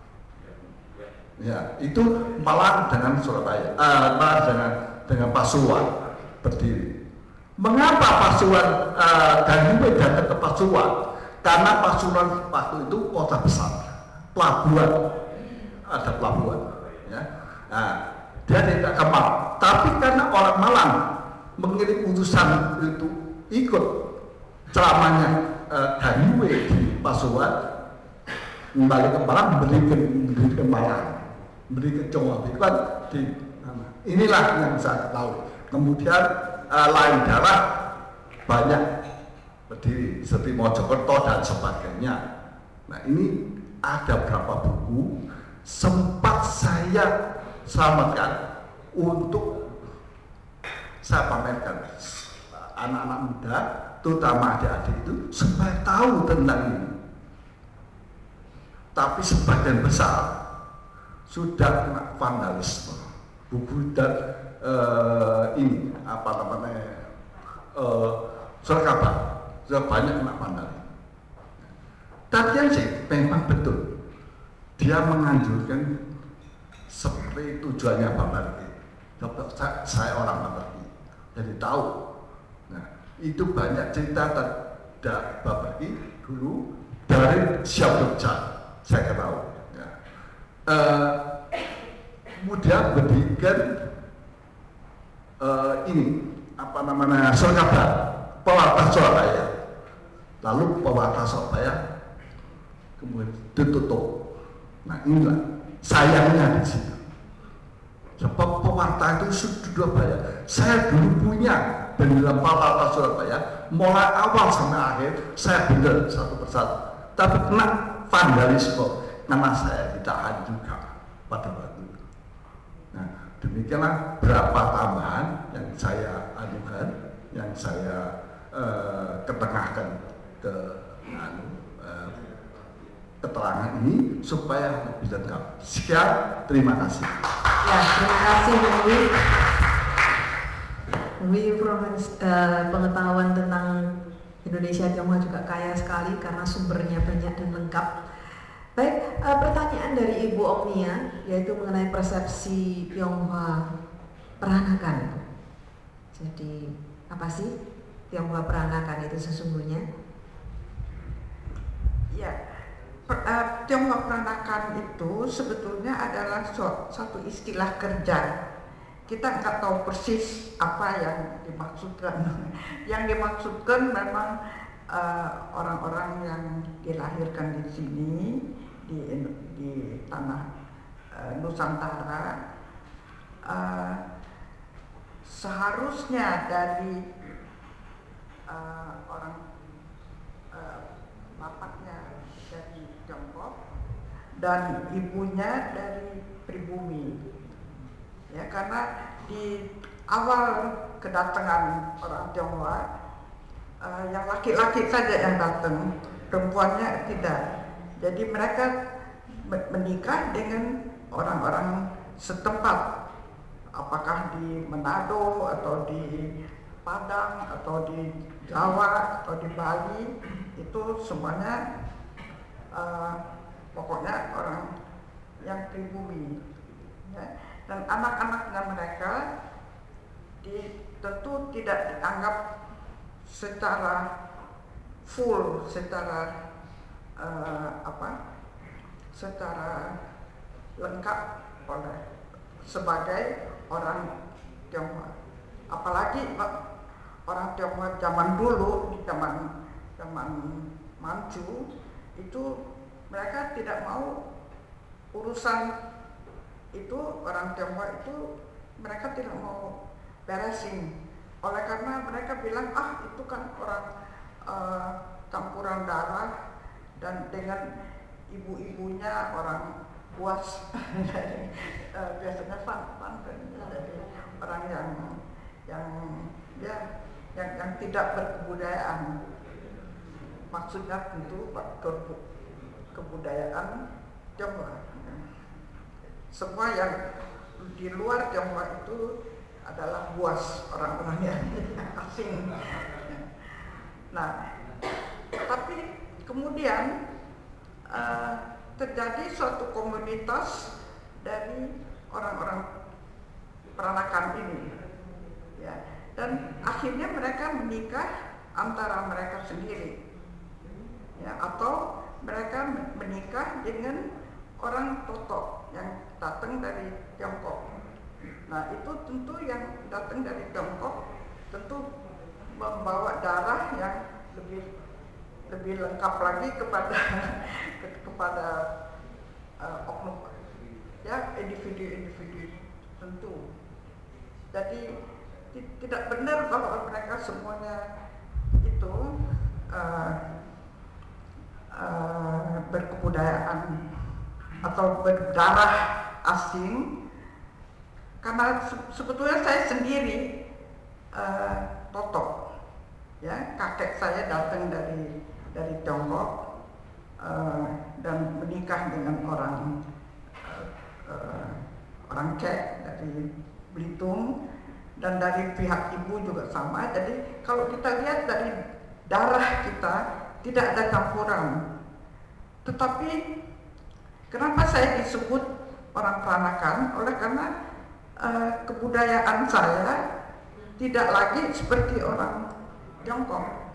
Ya, itu Malang dengan Surabaya, Malang dengan Pasuruan berdiri. Mengapa Pasuruan dan Yue datang ke Pasuruan? Karena Pasuruan waktu itu kota besar, pelabuhan, ada pelabuhan. Ya. Nah, dia tidak ke Malang. Tapi karena orang Malang mengirim utusan itu ikut ceramahnya Dan Yue di Pasuruan, kembali ke Malang, berikan Malang, berikan Tionghoa Huikuan di inilah yang saya tahu. Kemudian lain daerah banyak berdiri seperti Mojokerto dan sebagainya. Nah, ini ada beberapa buku sempat saya selamatkan untuk saya pamerkan anak-anak muda, terutama adik-adik itu supaya tahu tentang ini. Tapi sebagian besar sudah kena vandalisme. Buku dan ini apa namanya surat kabar sudah banyak kena vandalisme. Tadian sih memang betul dia menganjurkan seperti tujuannya Babarki. Saya orang Babarki, jadi tahu. Nah, itu banyak cerita tentang Babarki dulu dari Siap Jogja, saya tahu. Ya. Kemudian berikan ini apa namanya surat kabar pewarta Surabaya, lalu pewarta Surabaya kemudian ditutup. Nah, inilah sayangnya di sini. Sebab pewarta itu sudah banyak. Saya dulu punya bendera pewarta Surabaya, mulai awal sampai akhir saya bener satu persatu. Tapi kena vandalisme karena saya ditahan juga pada waktu itu. Nah, demikianlah berapa tambahan yang saya ajukan, yang saya ketengahkan ke keterangan ini supaya lebih lengkap. Sekian, terima kasih. Ya, terima kasih Bung Wi. Bung Wi, pengetahuan tentang Indonesia Tionghoa juga kaya sekali karena sumbernya banyak dan lengkap. Baik, pertanyaan dari Ibu Omnia yaitu mengenai persepsi Tionghoa peranakan. Jadi apa sih Tionghoa peranakan itu sesungguhnya? Ya, Tionghoa peranakan itu sebetulnya adalah satu istilah kerja. Kita nggak tahu persis apa yang dimaksudkan. Yang dimaksudkan memang orang-orang yang dilahirkan di sini di tanah Nusantara, seharusnya dari orang bapaknya dari Tiongkok dan ibunya dari pribumi, ya, karena di awal kedatangan orang Tionghoa, yang laki-laki saja yang datang, perempuannya tidak. Jadi mereka menikah dengan orang-orang setempat, apakah di Manado atau di Padang atau di Jawa atau di Bali, itu semuanya pokoknya orang yang pribumi, ya. Dan anak-anaknya mereka tentu tidak dianggap secara full, secara secara lengkap sebagai orang Tionghoa. Apalagi orang Tionghoa zaman dulu, di zaman Manchu, itu mereka tidak mau urusan itu, orang Tionghoa itu mereka tidak mau beresin. Oleh karena mereka bilang, itu kan orang campuran darah, dan dengan ibu-ibunya orang Buas, biasanya Panten, jadi orang yang tidak berkebudayaan. Maksudnya tentu kebudayaan Tionghoa. Semua yang di luar Tionghoa itu adalah Buas, orang-orang yang asing. Nah, tapi kemudian terjadi suatu komunitas dari orang-orang peranakan ini, ya, dan akhirnya mereka menikah antara mereka sendiri, ya, atau mereka menikah dengan orang Totok yang datang dari Tiongkok. Nah, itu tentu yang datang dari Tiongkok tentu membawa darah yang lebih lengkap lagi kepada oknum, ya, individu-individu tentu. Jadi tidak benar bahwa mereka semuanya itu berkebudayaan atau berdarah asing, karena sebetulnya saya sendiri Totok, ya, kakek saya datang dari Tiongkok dan menikah dengan orang Cek dari Belitung, dan dari pihak ibu juga sama. Jadi kalau kita lihat dari darah kita tidak ada campuran. Tetapi kenapa saya disebut orang peranakan? Oleh karena kebudayaan saya tidak lagi seperti orang Tiongkok.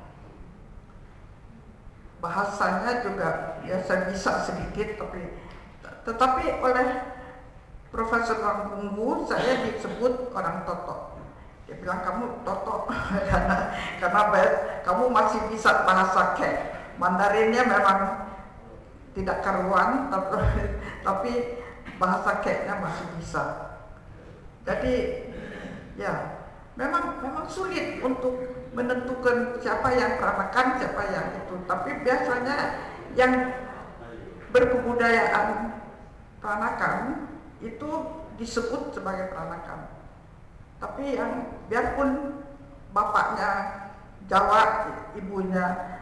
Bahasanya juga ya saya bisa sedikit, tetapi oleh Profesor Rangkunggu saya disebut orang Totok. Dia bilang kamu Totok karena kamu masih bisa bahasa Kek. Mandarinnya memang tidak karuan, tapi bahasa Keknya masih bisa. Jadi ya memang sulit untuk menentukan siapa yang peranakan, siapa yang itu. Tapi biasanya yang berkebudayaan peranakan itu disebut sebagai peranakan. Tapi yang biarpun bapaknya Jawa, ibunya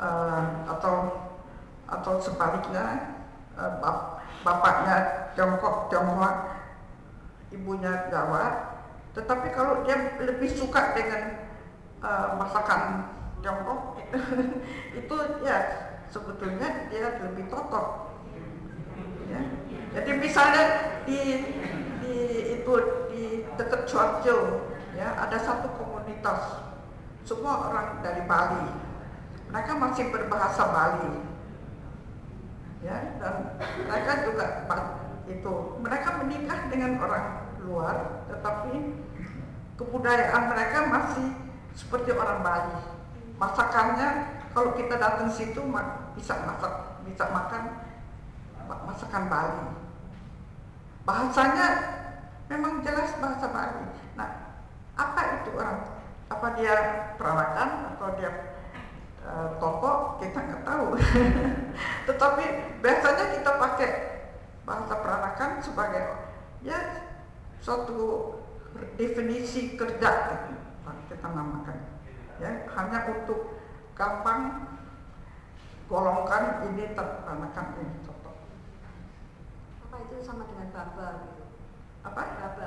atau sebaliknya, bapaknya Tionghoa, ibunya Jawa, tetapi kalau dia lebih suka dengan masakan Tiongkok itu ya sebetulnya dia lebih Totok, ya. Jadi misalnya di dekat Churchill, ya, ada satu komunitas semua orang dari Bali, mereka masih berbahasa Bali, ya, dan mereka juga mereka menikah dengan orang luar, tetapi kebudayaan mereka masih seperti orang Bali. Masakannya kalau kita datang situ bisa makan masakan Bali. Bahasanya memang jelas bahasa Bali. Nah, apa itu orang? Apa dia peranakan atau dia Totok? Kita nggak tahu. Tetapi biasanya kita pakai bahasa peranakan sebagai ya suatu definisi kerja kita namakan, ya, hanya untuk gampang golongkan ini teranakan ini contoh. Apa itu sama dengan baba gitu? Apa? Baba.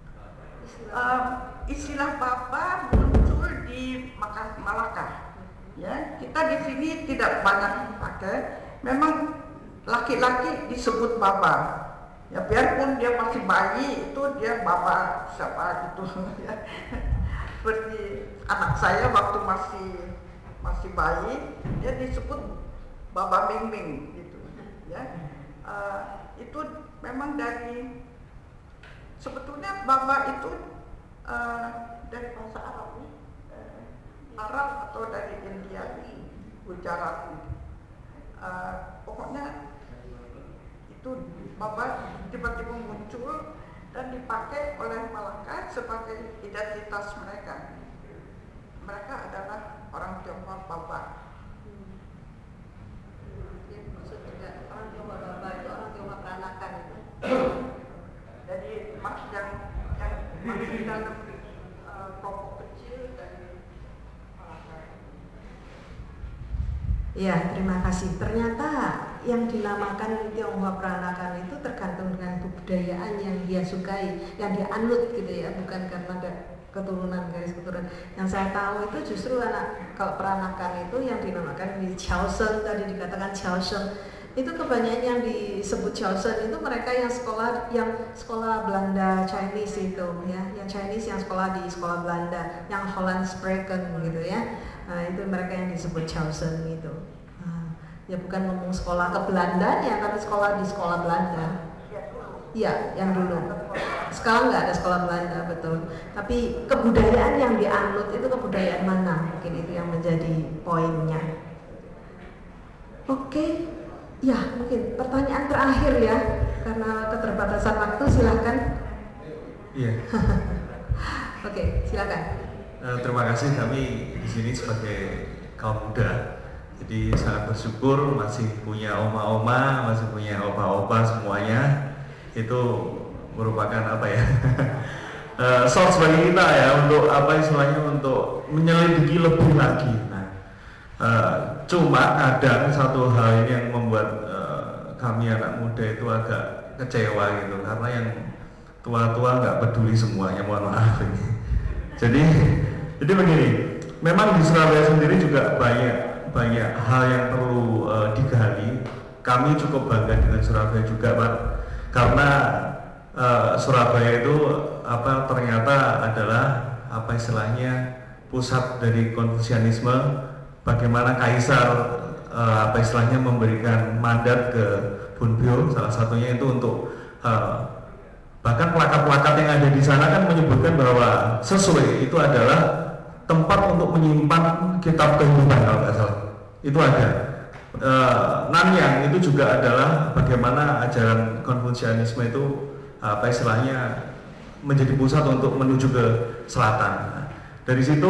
Istilah baba muncul di Malaka. Ya, kita di sini tidak banyak pakai. Memang laki-laki disebut baba. Ya, biarpun dia masih bayi itu dia baba siapa gitu. Ya. Seperti anak saya waktu masih bayi dia disebut baba Ming gitu. Ya, itu memang dari sebetulnya baba itu dari bahasa Arab, Arab atau dari India, Gujarat. Pokoknya itu baba tiba-tiba muncul dan dipakai oleh Malaka sebagai identitas mereka. Mereka adalah orang Tionghoa baba. Jadi maksud juga orang Tionghoa baba itu orang Tionghoa peranakan itu. Jadi yang masih dalam kelompok kecil dari Malaka. Ya, terima kasih. Ternyata yang dinamakan Tionghoa peranakan itu tergantung dengan kebudayaan yang dia sukai, yang dia anut gitu ya, bukan karena ada keturunan, garis keturunan. Yang saya tahu itu justru kalau peranakan itu yang dinamakan di Chaoseng, tadi dikatakan Chaoseng. Itu kebanyakan yang disebut Chaoseng itu mereka yang sekolah Belanda Chinese itu ya, yang Chinese yang sekolah di sekolah Belanda, yang Holland Spreken gitu ya. Nah, itu mereka yang disebut Chaoseng itu. Ya bukan ngomong sekolah ke Belanda ya, tapi sekolah di sekolah Belanda. Iya, yang dulu. Sekarang nggak ada sekolah Belanda, betul. Tapi kebudayaan yang dianut itu kebudayaan mana? Mungkin itu yang menjadi poinnya. Oke, ya mungkin pertanyaan terakhir ya, karena keterbatasan waktu, silakan. Iya. Oke, silakan. Terima kasih, kami di sini sebagai kaum muda. Jadi sangat bersyukur masih punya oma-oma, masih punya opa-opa semuanya. Itu merupakan apa ya? Source bagi kita ya untuk apa istilahnya, untuk menyelidiki lebih lagi. Nah, cuma kadang satu hal ini yang membuat kami anak muda itu agak kecewa gitu, karena yang tua-tua nggak peduli semuanya, mohon maaf ini. Jadi begini, memang di Surabaya sendiri juga banyak hal yang perlu digali. Kami cukup bangga dengan Surabaya juga, Pak, karena Surabaya itu ternyata adalah istilahnya pusat dari Konfusianisme. Bagaimana Kaisar istilahnya memberikan mandat ke Bunbyo, salah satunya itu untuk bahkan plakat-plakat yang ada di sana kan menyebutkan bahwa sesuai itu adalah tempat untuk menyimpan kitab kehidupan, kalau nggak salah. Itu ada. Nanyang itu juga adalah bagaimana ajaran Konfusianisme itu istilahnya menjadi pusat untuk menuju ke selatan. Nah, dari situ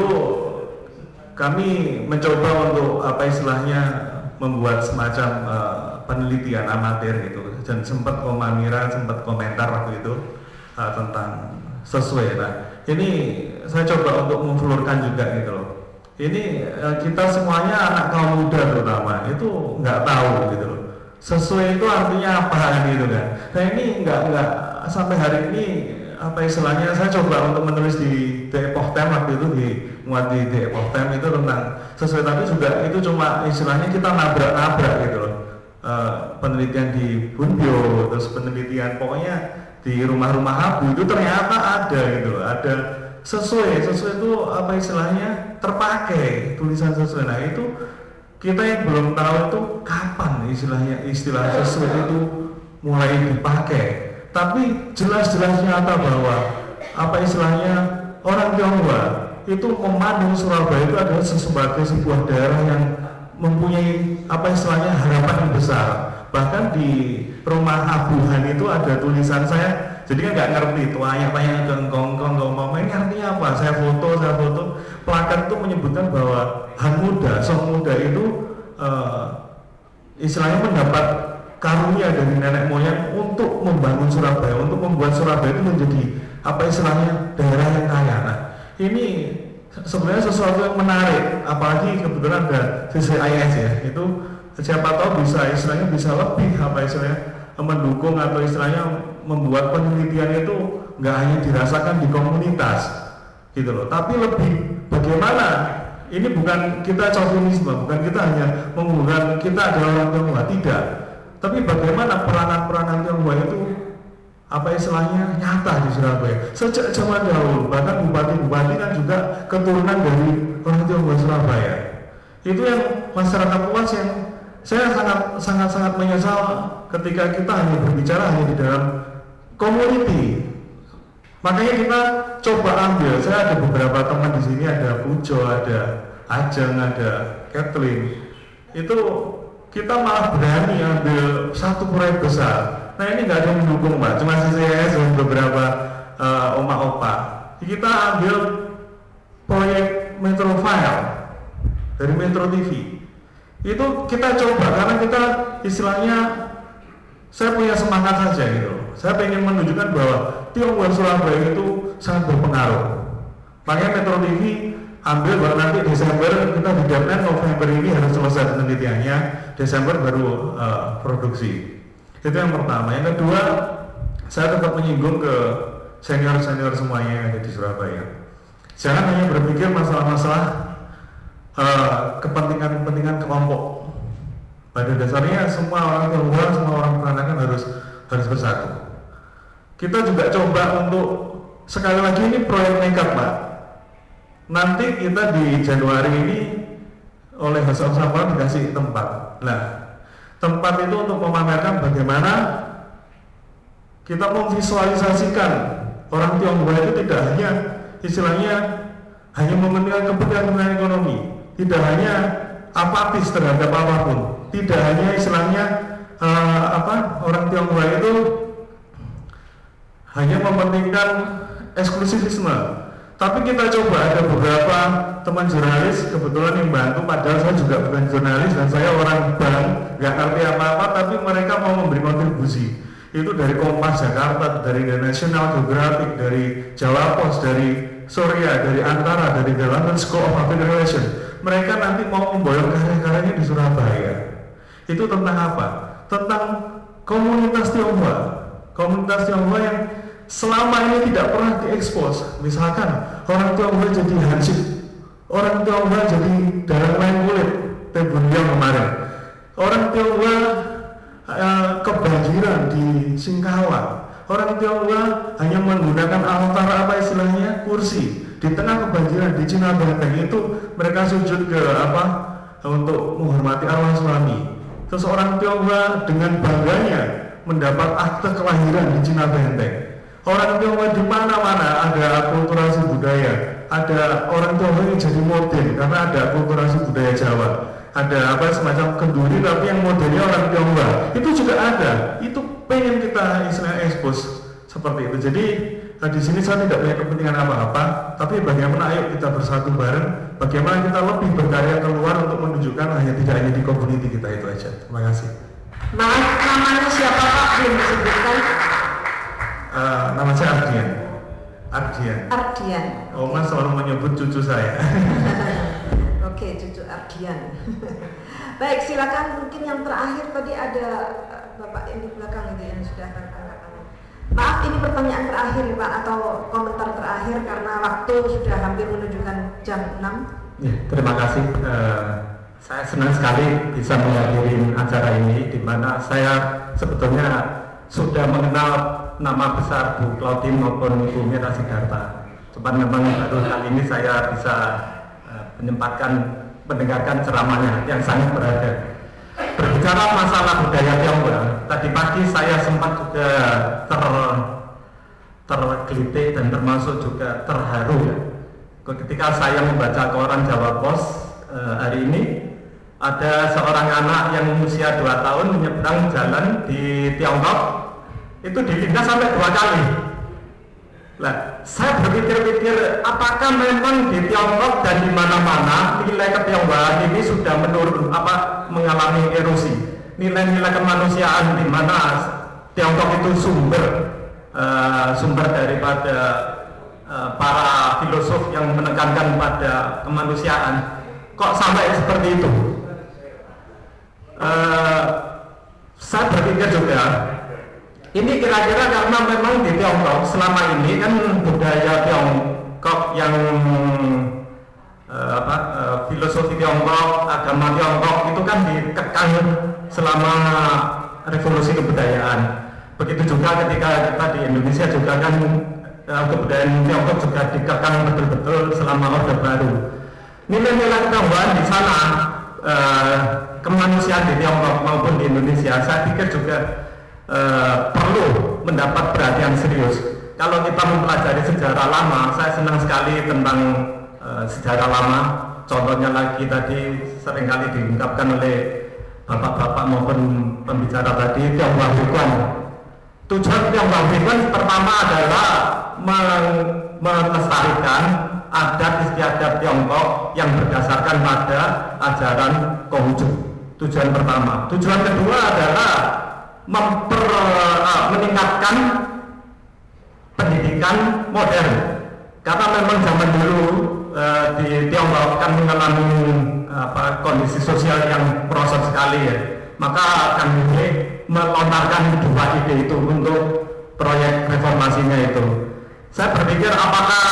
kami mencoba untuk istilahnya membuat semacam penelitian amatir gitu, dan sempat komentar waktu itu tentang sesuai. Nah, ini saya coba untuk memflurkan juga gitu loh. Ini kita semuanya anak kaum muda terutama itu nggak tahu gitu loh. Sesuai itu artinya apa gitu kan. Nah, ini nggak sampai hari ini istilahnya saya coba untuk menulis di The Epoch Time waktu itu, muat di The Epoch Time itu tentang sesuai, tapi juga itu cuma istilahnya kita nabrak-nabrak gitu loh. Penelitian di Bunbyo, terus penelitian pokoknya di rumah-rumah Habu itu ternyata ada gitu loh, ada sesuai itu istilahnya terpakai tulisan sesuai. Nah, itu kita yang belum tahu itu kapan istilah sesuai itu mulai dipakai, tapi jelas-jelas nyata bahwa istilahnya orang Tionghoa itu memandang Surabaya itu adalah sebagai sebuah daerah yang mempunyai istilahnya harapan yang besar. Bahkan di rumah Abuhan itu ada tulisan, saya jadi kan nggak ngerti, tanya-tanya ke kongkong ini artinya apa. Saya foto plakat itu menyebutkan bahwa Han Muda, Song Muda itu istilahnya mendapat karunia dari nenek moyang untuk membangun Surabaya, untuk membuat Surabaya itu menjadi apa istilahnya daerah yang kaya. Nah, ini sebenarnya sesuatu yang menarik, apalagi kebetulan ada CCIS ya, itu siapa tahu bisa istilahnya bisa lebih apa istilahnya mendukung atau istilahnya membuat penelitian itu nggak hanya dirasakan di komunitas gitu loh, tapi lebih bagaimana ini bukan kita chauvinisme, bukan kita hanya mengunggulkan kita adalah orang Tionghoa, tidak, tapi bagaimana peranan-peranan Tionghoa itu apa istilahnya nyata di Surabaya sejak zaman dahulu, bahkan bupati-bupati kan juga keturunan dari orang Tionghoa Surabaya. Itu yang masyarakat luas yang saya sangat menyesal ketika kita hanya berbicara hanya di dalam community. Makanya kita coba ambil, saya ada beberapa teman di sini, ada Pujo, ada Ajeng, ada Kathleen. Itu kita malah berani ambil satu proyek besar. Nah ini nggak ada yang mendukung Pak, cuma CCS dan beberapa oma-opa. Kita ambil proyek Metrofile dari Metro TV. Itu kita coba karena kita istilahnya saya punya semangat saja gitu. Saya pengen menunjukkan bahwa Tionghoa Surabaya itu sangat berpengaruh. Makanya Metro TV ambil bahwa nanti Desember kita di deadline November ini harus selesai penelitiannya, Desember baru produksi. Itu yang pertama. Yang kedua, saya tetap menyinggung ke senior-senior semuanya yang ada di Surabaya. Jangan hanya berpikir masalah-masalah kepentingan kelompok. Pada dasarnya semua orang Tionghoa, semua orang Peranakan harus bersatu. Kita juga coba untuk sekali lagi ini proyek nekat Pak. Nanti kita di Januari ini oleh Hasan Sampan dikasih tempat. Nah, tempat itu untuk memamerkan bagaimana kita memvisualisasikan orang Tionghoa itu tidak hanya istilahnya hanya mementingkan kepentingan ekonomi, tidak hanya apatis terhadap apapun, tidak hanya istilahnya orang Tionghoa itu hanya mementingkan eksklusivisme. Tapi kita coba ada beberapa teman jurnalis kebetulan yang bantu, padahal saya juga bukan jurnalis dan saya orang bank, nggak ngerti apa-apa, tapi mereka mau memberi kontribusi. Itu dari Kompas Jakarta, dari National Geographic, dari Jawa Post, dari Surya, dari Antara, dari The London School of Public Relations. Mereka nanti mau memboyong karya-karyanya di Surabaya. Itu tentang apa? Tentang komunitas Tionghoa. Komunitas Tionghoa yang selama ini tidak pernah diekspos. Misalkan orang Tionghoa jadi hansip, orang Tionghoa jadi darah lain kulit, Tebundiang kemarin. Orang Tionghoa kebanjiran di Singkawang. Orang Tionghoa hanya menggunakan altar apa istilahnya kursi di tengah kebanjiran di Cina Benteng. Itu mereka sujud ke untuk menghormati arwah suami. Terus orang Tionghoa dengan bangganya mendapat akte kelahiran di Cina Benteng. Orang Tionghoa di mana-mana ada akulturasi budaya, ada orang Tionghoa yang jadi model karena ada akulturasi budaya Jawa, ada semacam kenduri tapi yang modelnya orang Tionghoa itu juga ada. Itu pengen kita istilahnya expose seperti itu. Jadi di sini saya tidak punya kepentingan apa-apa, tapi bagaimana ayo kita bersatu bareng, bagaimana kita lebih berkarya keluar untuk menunjukkan tidak hanya di community kita itu aja. Terima kasih. Maaf, namanya siapa Pak? Belum disebutkan. Nama saya Ardian. Ardian. Oma selalu menyebut cucu saya. Oke, cucu Ardian. Baik, silakan. Mungkin yang terakhir tadi ada Bapak yang di belakang itu yang sudah angkat tangan. Maaf, ini pertanyaan terakhir Pak atau komentar terakhir karena waktu sudah hampir menunjukkan jam 6. Ya, terima kasih. Saya senang sekali bisa menghadiri acara ini di mana saya sebetulnya sudah mengenal nama besar Bu Claudine maupun Bu Mira Sidarta. Cuman memang baru kali ini saya bisa menyempatkan mendengarkan ceramahnya yang sangat berharga. Berbicara masalah budaya Tionghoa, tadi pagi saya sempat juga tergelitik dan termasuk juga terharu ya. Ketika saya membaca koran Jawa Post hari ini, ada seorang anak yang usia 2 tahun menyeberang jalan di Tiongkok itu ditindas sampai 2 kali. Nah, saya berpikir-pikir apakah memang di Tiongkok dan di mana-mana nilai ketionghoaan ini sudah menurun mengalami erosi. nilai-nilai kemanusiaan di mana Tiongkok itu sumber daripada para filosof yang menekankan pada kemanusiaan. Kok sampai seperti itu? Saya berpikir juga ini kira-kira karena memang di Tiongkok selama ini kan budaya Tiongkok yang filosofi Tiongkok, agama Tiongkok itu kan dikekang selama revolusi kebudayaan. Begitu juga ketika kita di Indonesia juga kan kebudayaan Tiongkok juga dikekang betul-betul selama Orde Baru. Nilai-nilai ketionghoan di sana, kemanusiaan di Tiongkok maupun di Indonesia, saya pikir juga perlu mendapat perhatian serius. Kalau kita mempelajari sejarah lama, saya senang sekali tentang sejarah lama. Contohnya lagi tadi seringkali diungkapkan oleh bapak-bapak maupun pembicara tadi, Tionghoa Hukuan. Tujuan Tionghoa Hukuan pertama adalah melestarikan adat istiadat Tiongkok yang berdasarkan pada ajaran Konghucu. Tujuan pertama. Tujuan kedua adalah meningkatkan pendidikan modern. Karena memang zaman dulu di Tiongkok kan mengalami kondisi sosial yang merosot sekali ya. Maka kami melontarkan dua ide itu untuk proyek reformasinya itu. Saya berpikir apakah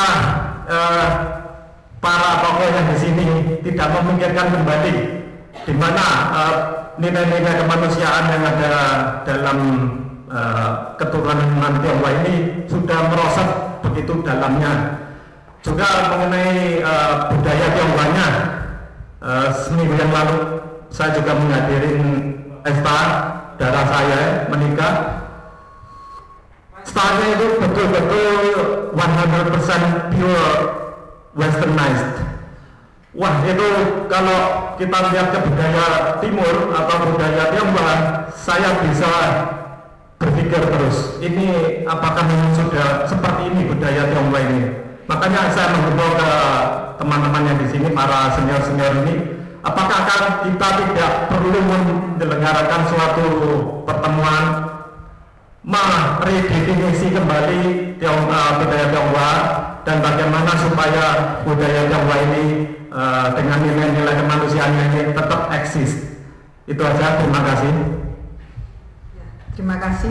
para tokoh yang di sini tidak memikirkan kembali di mana nilai-nilai kemanusiaan yang ada dalam keturunan Tionghoa ini sudah merosot begitu dalamnya. Juga mengenai budaya Tionghoanya, seminggu yang lalu saya juga menghadirin pesta darah saya menikah. Stylenya itu betul-betul 100% pure westernized. Wah, itu kalau kita lihat ke budaya timur atau budaya Tionghoa, saya bisa berpikir terus, ini apakah memang sudah seperti ini budaya Tionghoa ini? Makanya saya menghimbau ke teman-teman yang di sini, para senior-senior ini, apakah kita tidak perlu menyelenggarakan suatu pertemuan meredefinisi kembali budaya Tionghoa dan bagaimana supaya budaya Tionghoa ini dengan nilai-nilai kemanusiaan ini tetap eksis. Itu aja, terima kasih. Terima kasih.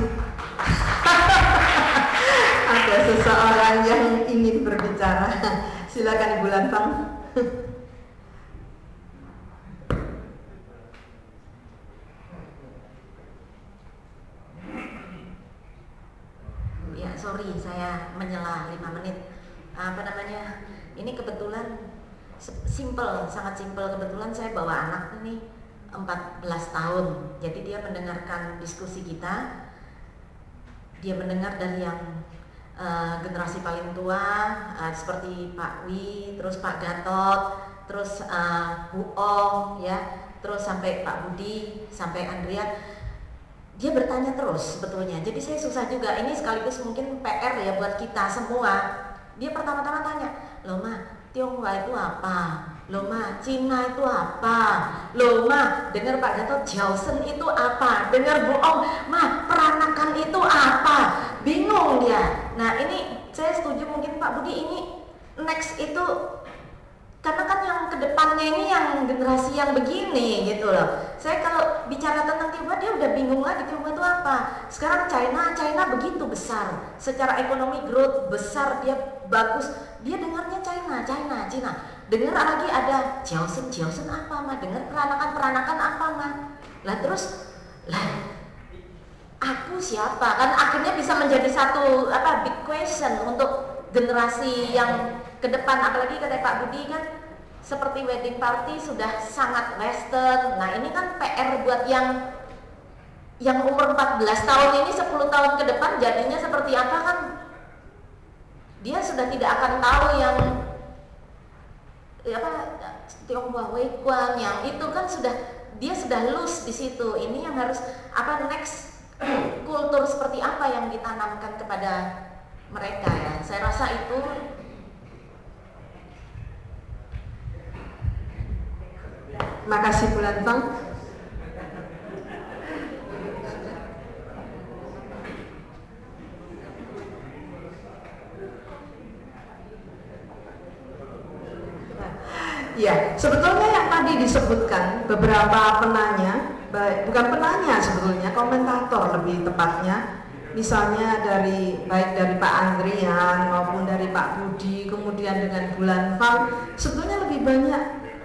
Ada seseorang yang ingin berbicara. Silakan Ibu Lantang. Ya, sorry, saya menyela 5 menit. Ini kebetulan simple, sangat simple. Kebetulan saya bawa anak ini 14 tahun. Jadi dia mendengarkan diskusi kita. Dia mendengar dari yang generasi paling tua seperti Pak Wi, terus Pak Gatot, terus Bu Ong, ya, terus sampai Pak Budi, sampai Andrea. Dia bertanya terus sebetulnya. Jadi saya susah juga. Ini sekaligus mungkin PR ya buat kita semua. Dia pertama-tama tanya, "Loh Ma, Tionghoa itu apa? Loh Ma, Cina itu apa? Loh Ma, dengar Pak Gatot, Jiaosen itu apa? Dengar Bu Ong, Ma, peranakan itu apa?" Bingung dia. Nah ini saya setuju mungkin Pak Budi, ini next itu karena kan yang kedepannya ini yang generasi yang begini gitu loh. Saya kalau bicara tentang Tionghoa dia udah bingung lagi Tionghoa itu apa. Sekarang China begitu besar, secara ekonomi growth besar, dia bagus. Dia dengarnya China. Dengar lagi ada Jiaosen apa Ma? Dengar peranakan apa Ma? Lah terus aku siapa? Kan akhirnya bisa menjadi satu big question untuk generasi yang ke depan. Apalagi kata Pak Budi kan seperti wedding party sudah sangat western. Nah ini kan PR buat yang umur 14 tahun ini, 10 tahun ke depan jadinya seperti apa kan? Dia sudah tidak akan tahu yang Tionghoa Hukuan yang itu kan dia sudah loose di situ. Ini yang harus next kultur seperti apa yang ditanamkan kepada mereka ya. Saya rasa itu. Terima kasih Bu Lantang. Ya, sebetulnya yang tadi disebutkan beberapa penanya, bukan penanya sebetulnya, komentator lebih tepatnya, misalnya baik dari Pak Andrian maupun dari Pak Budi, kemudian dengan Bulan Fang, sebetulnya lebih banyak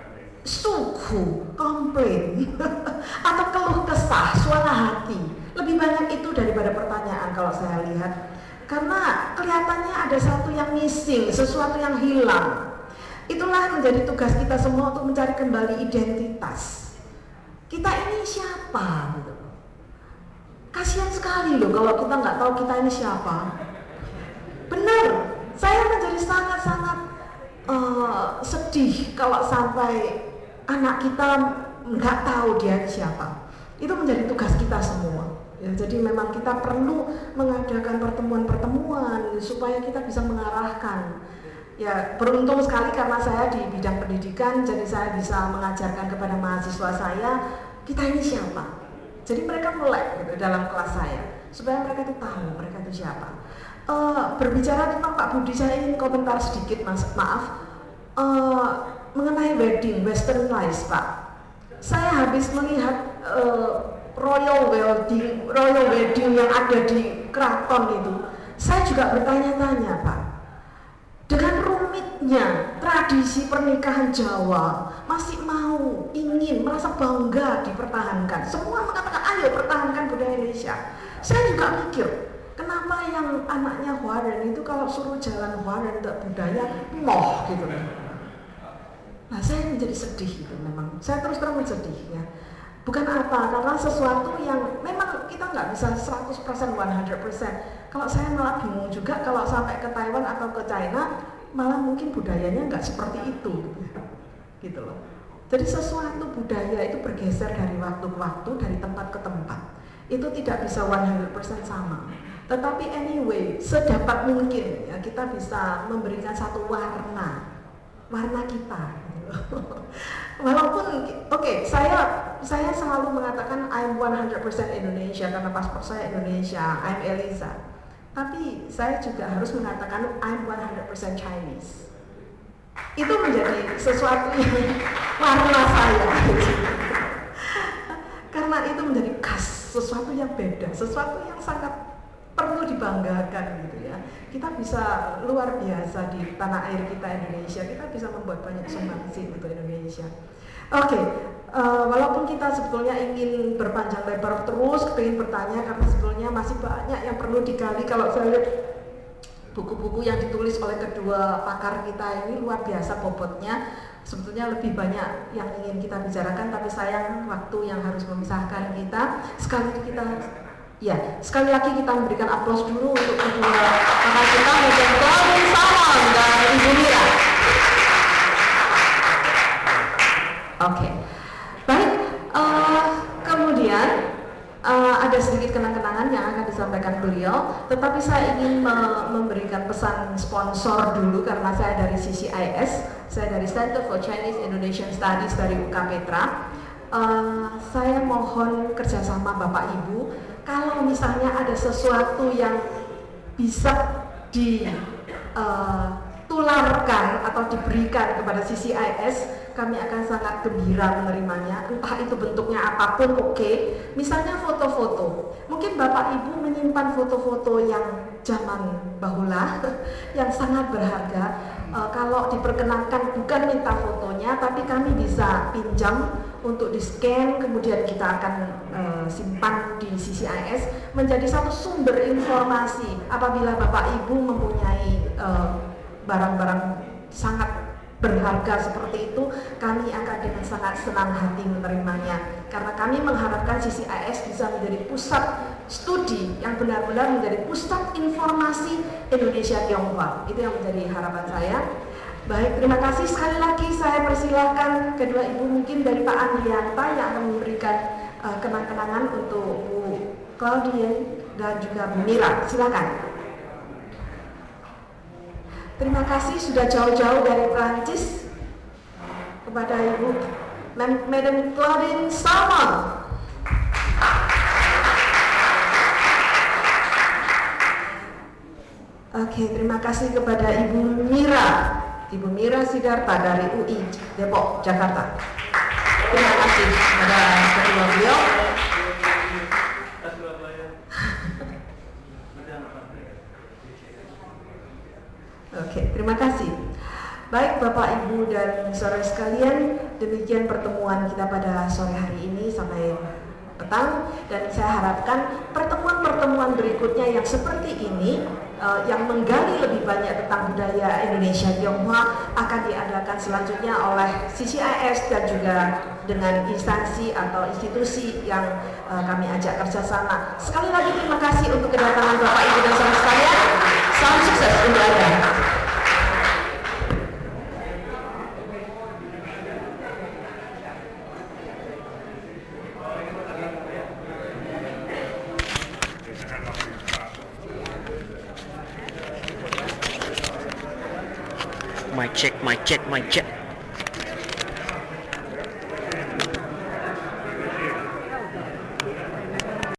suku, komplain, atau keluh kesah, suara hati. Lebih banyak itu daripada pertanyaan kalau saya lihat. Karena kelihatannya ada satu yang missing, sesuatu yang hilang. Itulah menjadi tugas kita semua untuk mencari kembali identitas. Kita ini siapa? Gitu. Kasihan sekali loh kalau kita nggak tahu kita ini siapa. Benar, saya menjadi sangat-sangat sedih kalau sampai anak kita nggak tahu dia siapa. Itu menjadi tugas kita semua. Ya, jadi memang kita perlu mengadakan pertemuan-pertemuan supaya kita bisa mengarahkan. Ya, beruntung sekali karena saya di bidang pendidikan, jadi saya bisa mengajarkan kepada mahasiswa saya, kita ini siapa. Jadi mereka melek gitu, dalam kelas saya, supaya mereka itu tahu mereka itu siapa. Berbicara tentang Pak Budi, saya ingin komentar sedikit, maaf, mengenai wedding, western life, Pak. Saya habis melihat royal wedding yang ada di keraton itu. Saya juga bertanya-tanya, Pak. Dengan rumitnya tradisi pernikahan Jawa masih ingin merasa bangga dipertahankan. Semua mengatakan ayo pertahankan budaya Indonesia. Saya juga mikir, kenapa yang anaknya Huaren itu kalau suruh jalan Huaren untuk budaya moh gitu. Nah, saya menjadi sedih itu memang. Saya terus terang sedih ya. Bukan apa, karena sesuatu yang memang kita nggak bisa 100% 100%. Kalau saya malah bingung juga kalau sampai ke Taiwan atau ke China, malah mungkin budayanya nggak seperti itu, gitu loh. Jadi sesuatu budaya itu bergeser dari waktu ke waktu, dari tempat ke tempat. Itu tidak bisa 100% sama. Tetapi anyway, sedapat mungkin ya kita bisa memberikan satu warna kita. Walaupun saya selalu mengatakan I'm 100% Indonesia karena paspor saya Indonesia, I'm Eliza. Tapi saya juga harus mengatakan I'm 100% Chinese. Itu menjadi sesuatu yang warna saya. Karena itu menjadi khas, sesuatu yang beda, sesuatu yang sangat perlu dibanggakan gitu ya. Kita bisa luar biasa di tanah air kita Indonesia, kita bisa membuat banyak sumbangsi untuk Indonesia. Walaupun kita sebetulnya ingin berpanjang lebar terus, ingin bertanya karena sebetulnya masih banyak yang perlu digali. Kalau saya lihat buku-buku yang ditulis oleh kedua pakar kita ini luar biasa bobotnya. Sebetulnya lebih banyak yang ingin kita bicarakan, tapi sayang waktu yang harus memisahkan kita. Sekali lagi kita memberikan aplaus dulu untuk kedua pakar kita, Medan Claudine Salmon dan Ibu Mira. Baik, kemudian ada sedikit kenang-kenangan yang akan disampaikan beliau, tetapi saya ingin memberikan pesan sponsor dulu karena saya dari CCIS, saya dari Center for Chinese Indonesian Studies dari UK Petra. Saya mohon kerjasama Bapak Ibu, kalau misalnya ada sesuatu yang bisa ditularkan atau diberikan kepada CCIS, kami akan sangat gembira menerimanya, entah itu bentuknya apapun oke. Misalnya foto-foto, mungkin Bapak Ibu menyimpan foto-foto yang zaman bahula yang sangat berharga. Kalau diperkenankan bukan minta fotonya, tapi kami bisa pinjam untuk di-scan, kemudian kita akan simpan di CCIS menjadi satu sumber informasi apabila Bapak Ibu mempunyai barang-barang sangat berharga seperti itu, kami akan dengan sangat senang hati menerimanya karena kami mengharapkan CCIS bisa menjadi pusat studi yang benar-benar menjadi pusat informasi Indonesia Tionghoa. Itu yang menjadi harapan saya. Baik, terima kasih sekali lagi. Saya persilahkan kedua ibu mungkin dari Pak Andrianta yang akan memberikan kenang-kenangan untuk Bu Claudine dan juga Bu Mira. Silakan. Terima kasih sudah jauh-jauh dari Prancis kepada Ibu Madam Claudine Salmon. Terima kasih kepada Ibu Mira Ibu Mira Sidarta dari UI Depok, Jakarta. Terima kasih kepada kedua beliau. Oke, terima kasih. Baik Bapak, Ibu, dan saudara sekalian, demikian pertemuan kita pada sore hari ini sampai petang, dan saya harapkan pertemuan-pertemuan berikutnya yang seperti ini yang menggali lebih banyak tentang budaya Indonesia Tionghoa akan diadakan selanjutnya oleh CCIS dan juga dengan instansi atau institusi yang kami ajak kerjasama. Sekali lagi terima kasih untuk kedatangan Bapak, Ibu, dan saudara sekalian. Salam sukses untuk Anda. Mic check, mic check, mic check.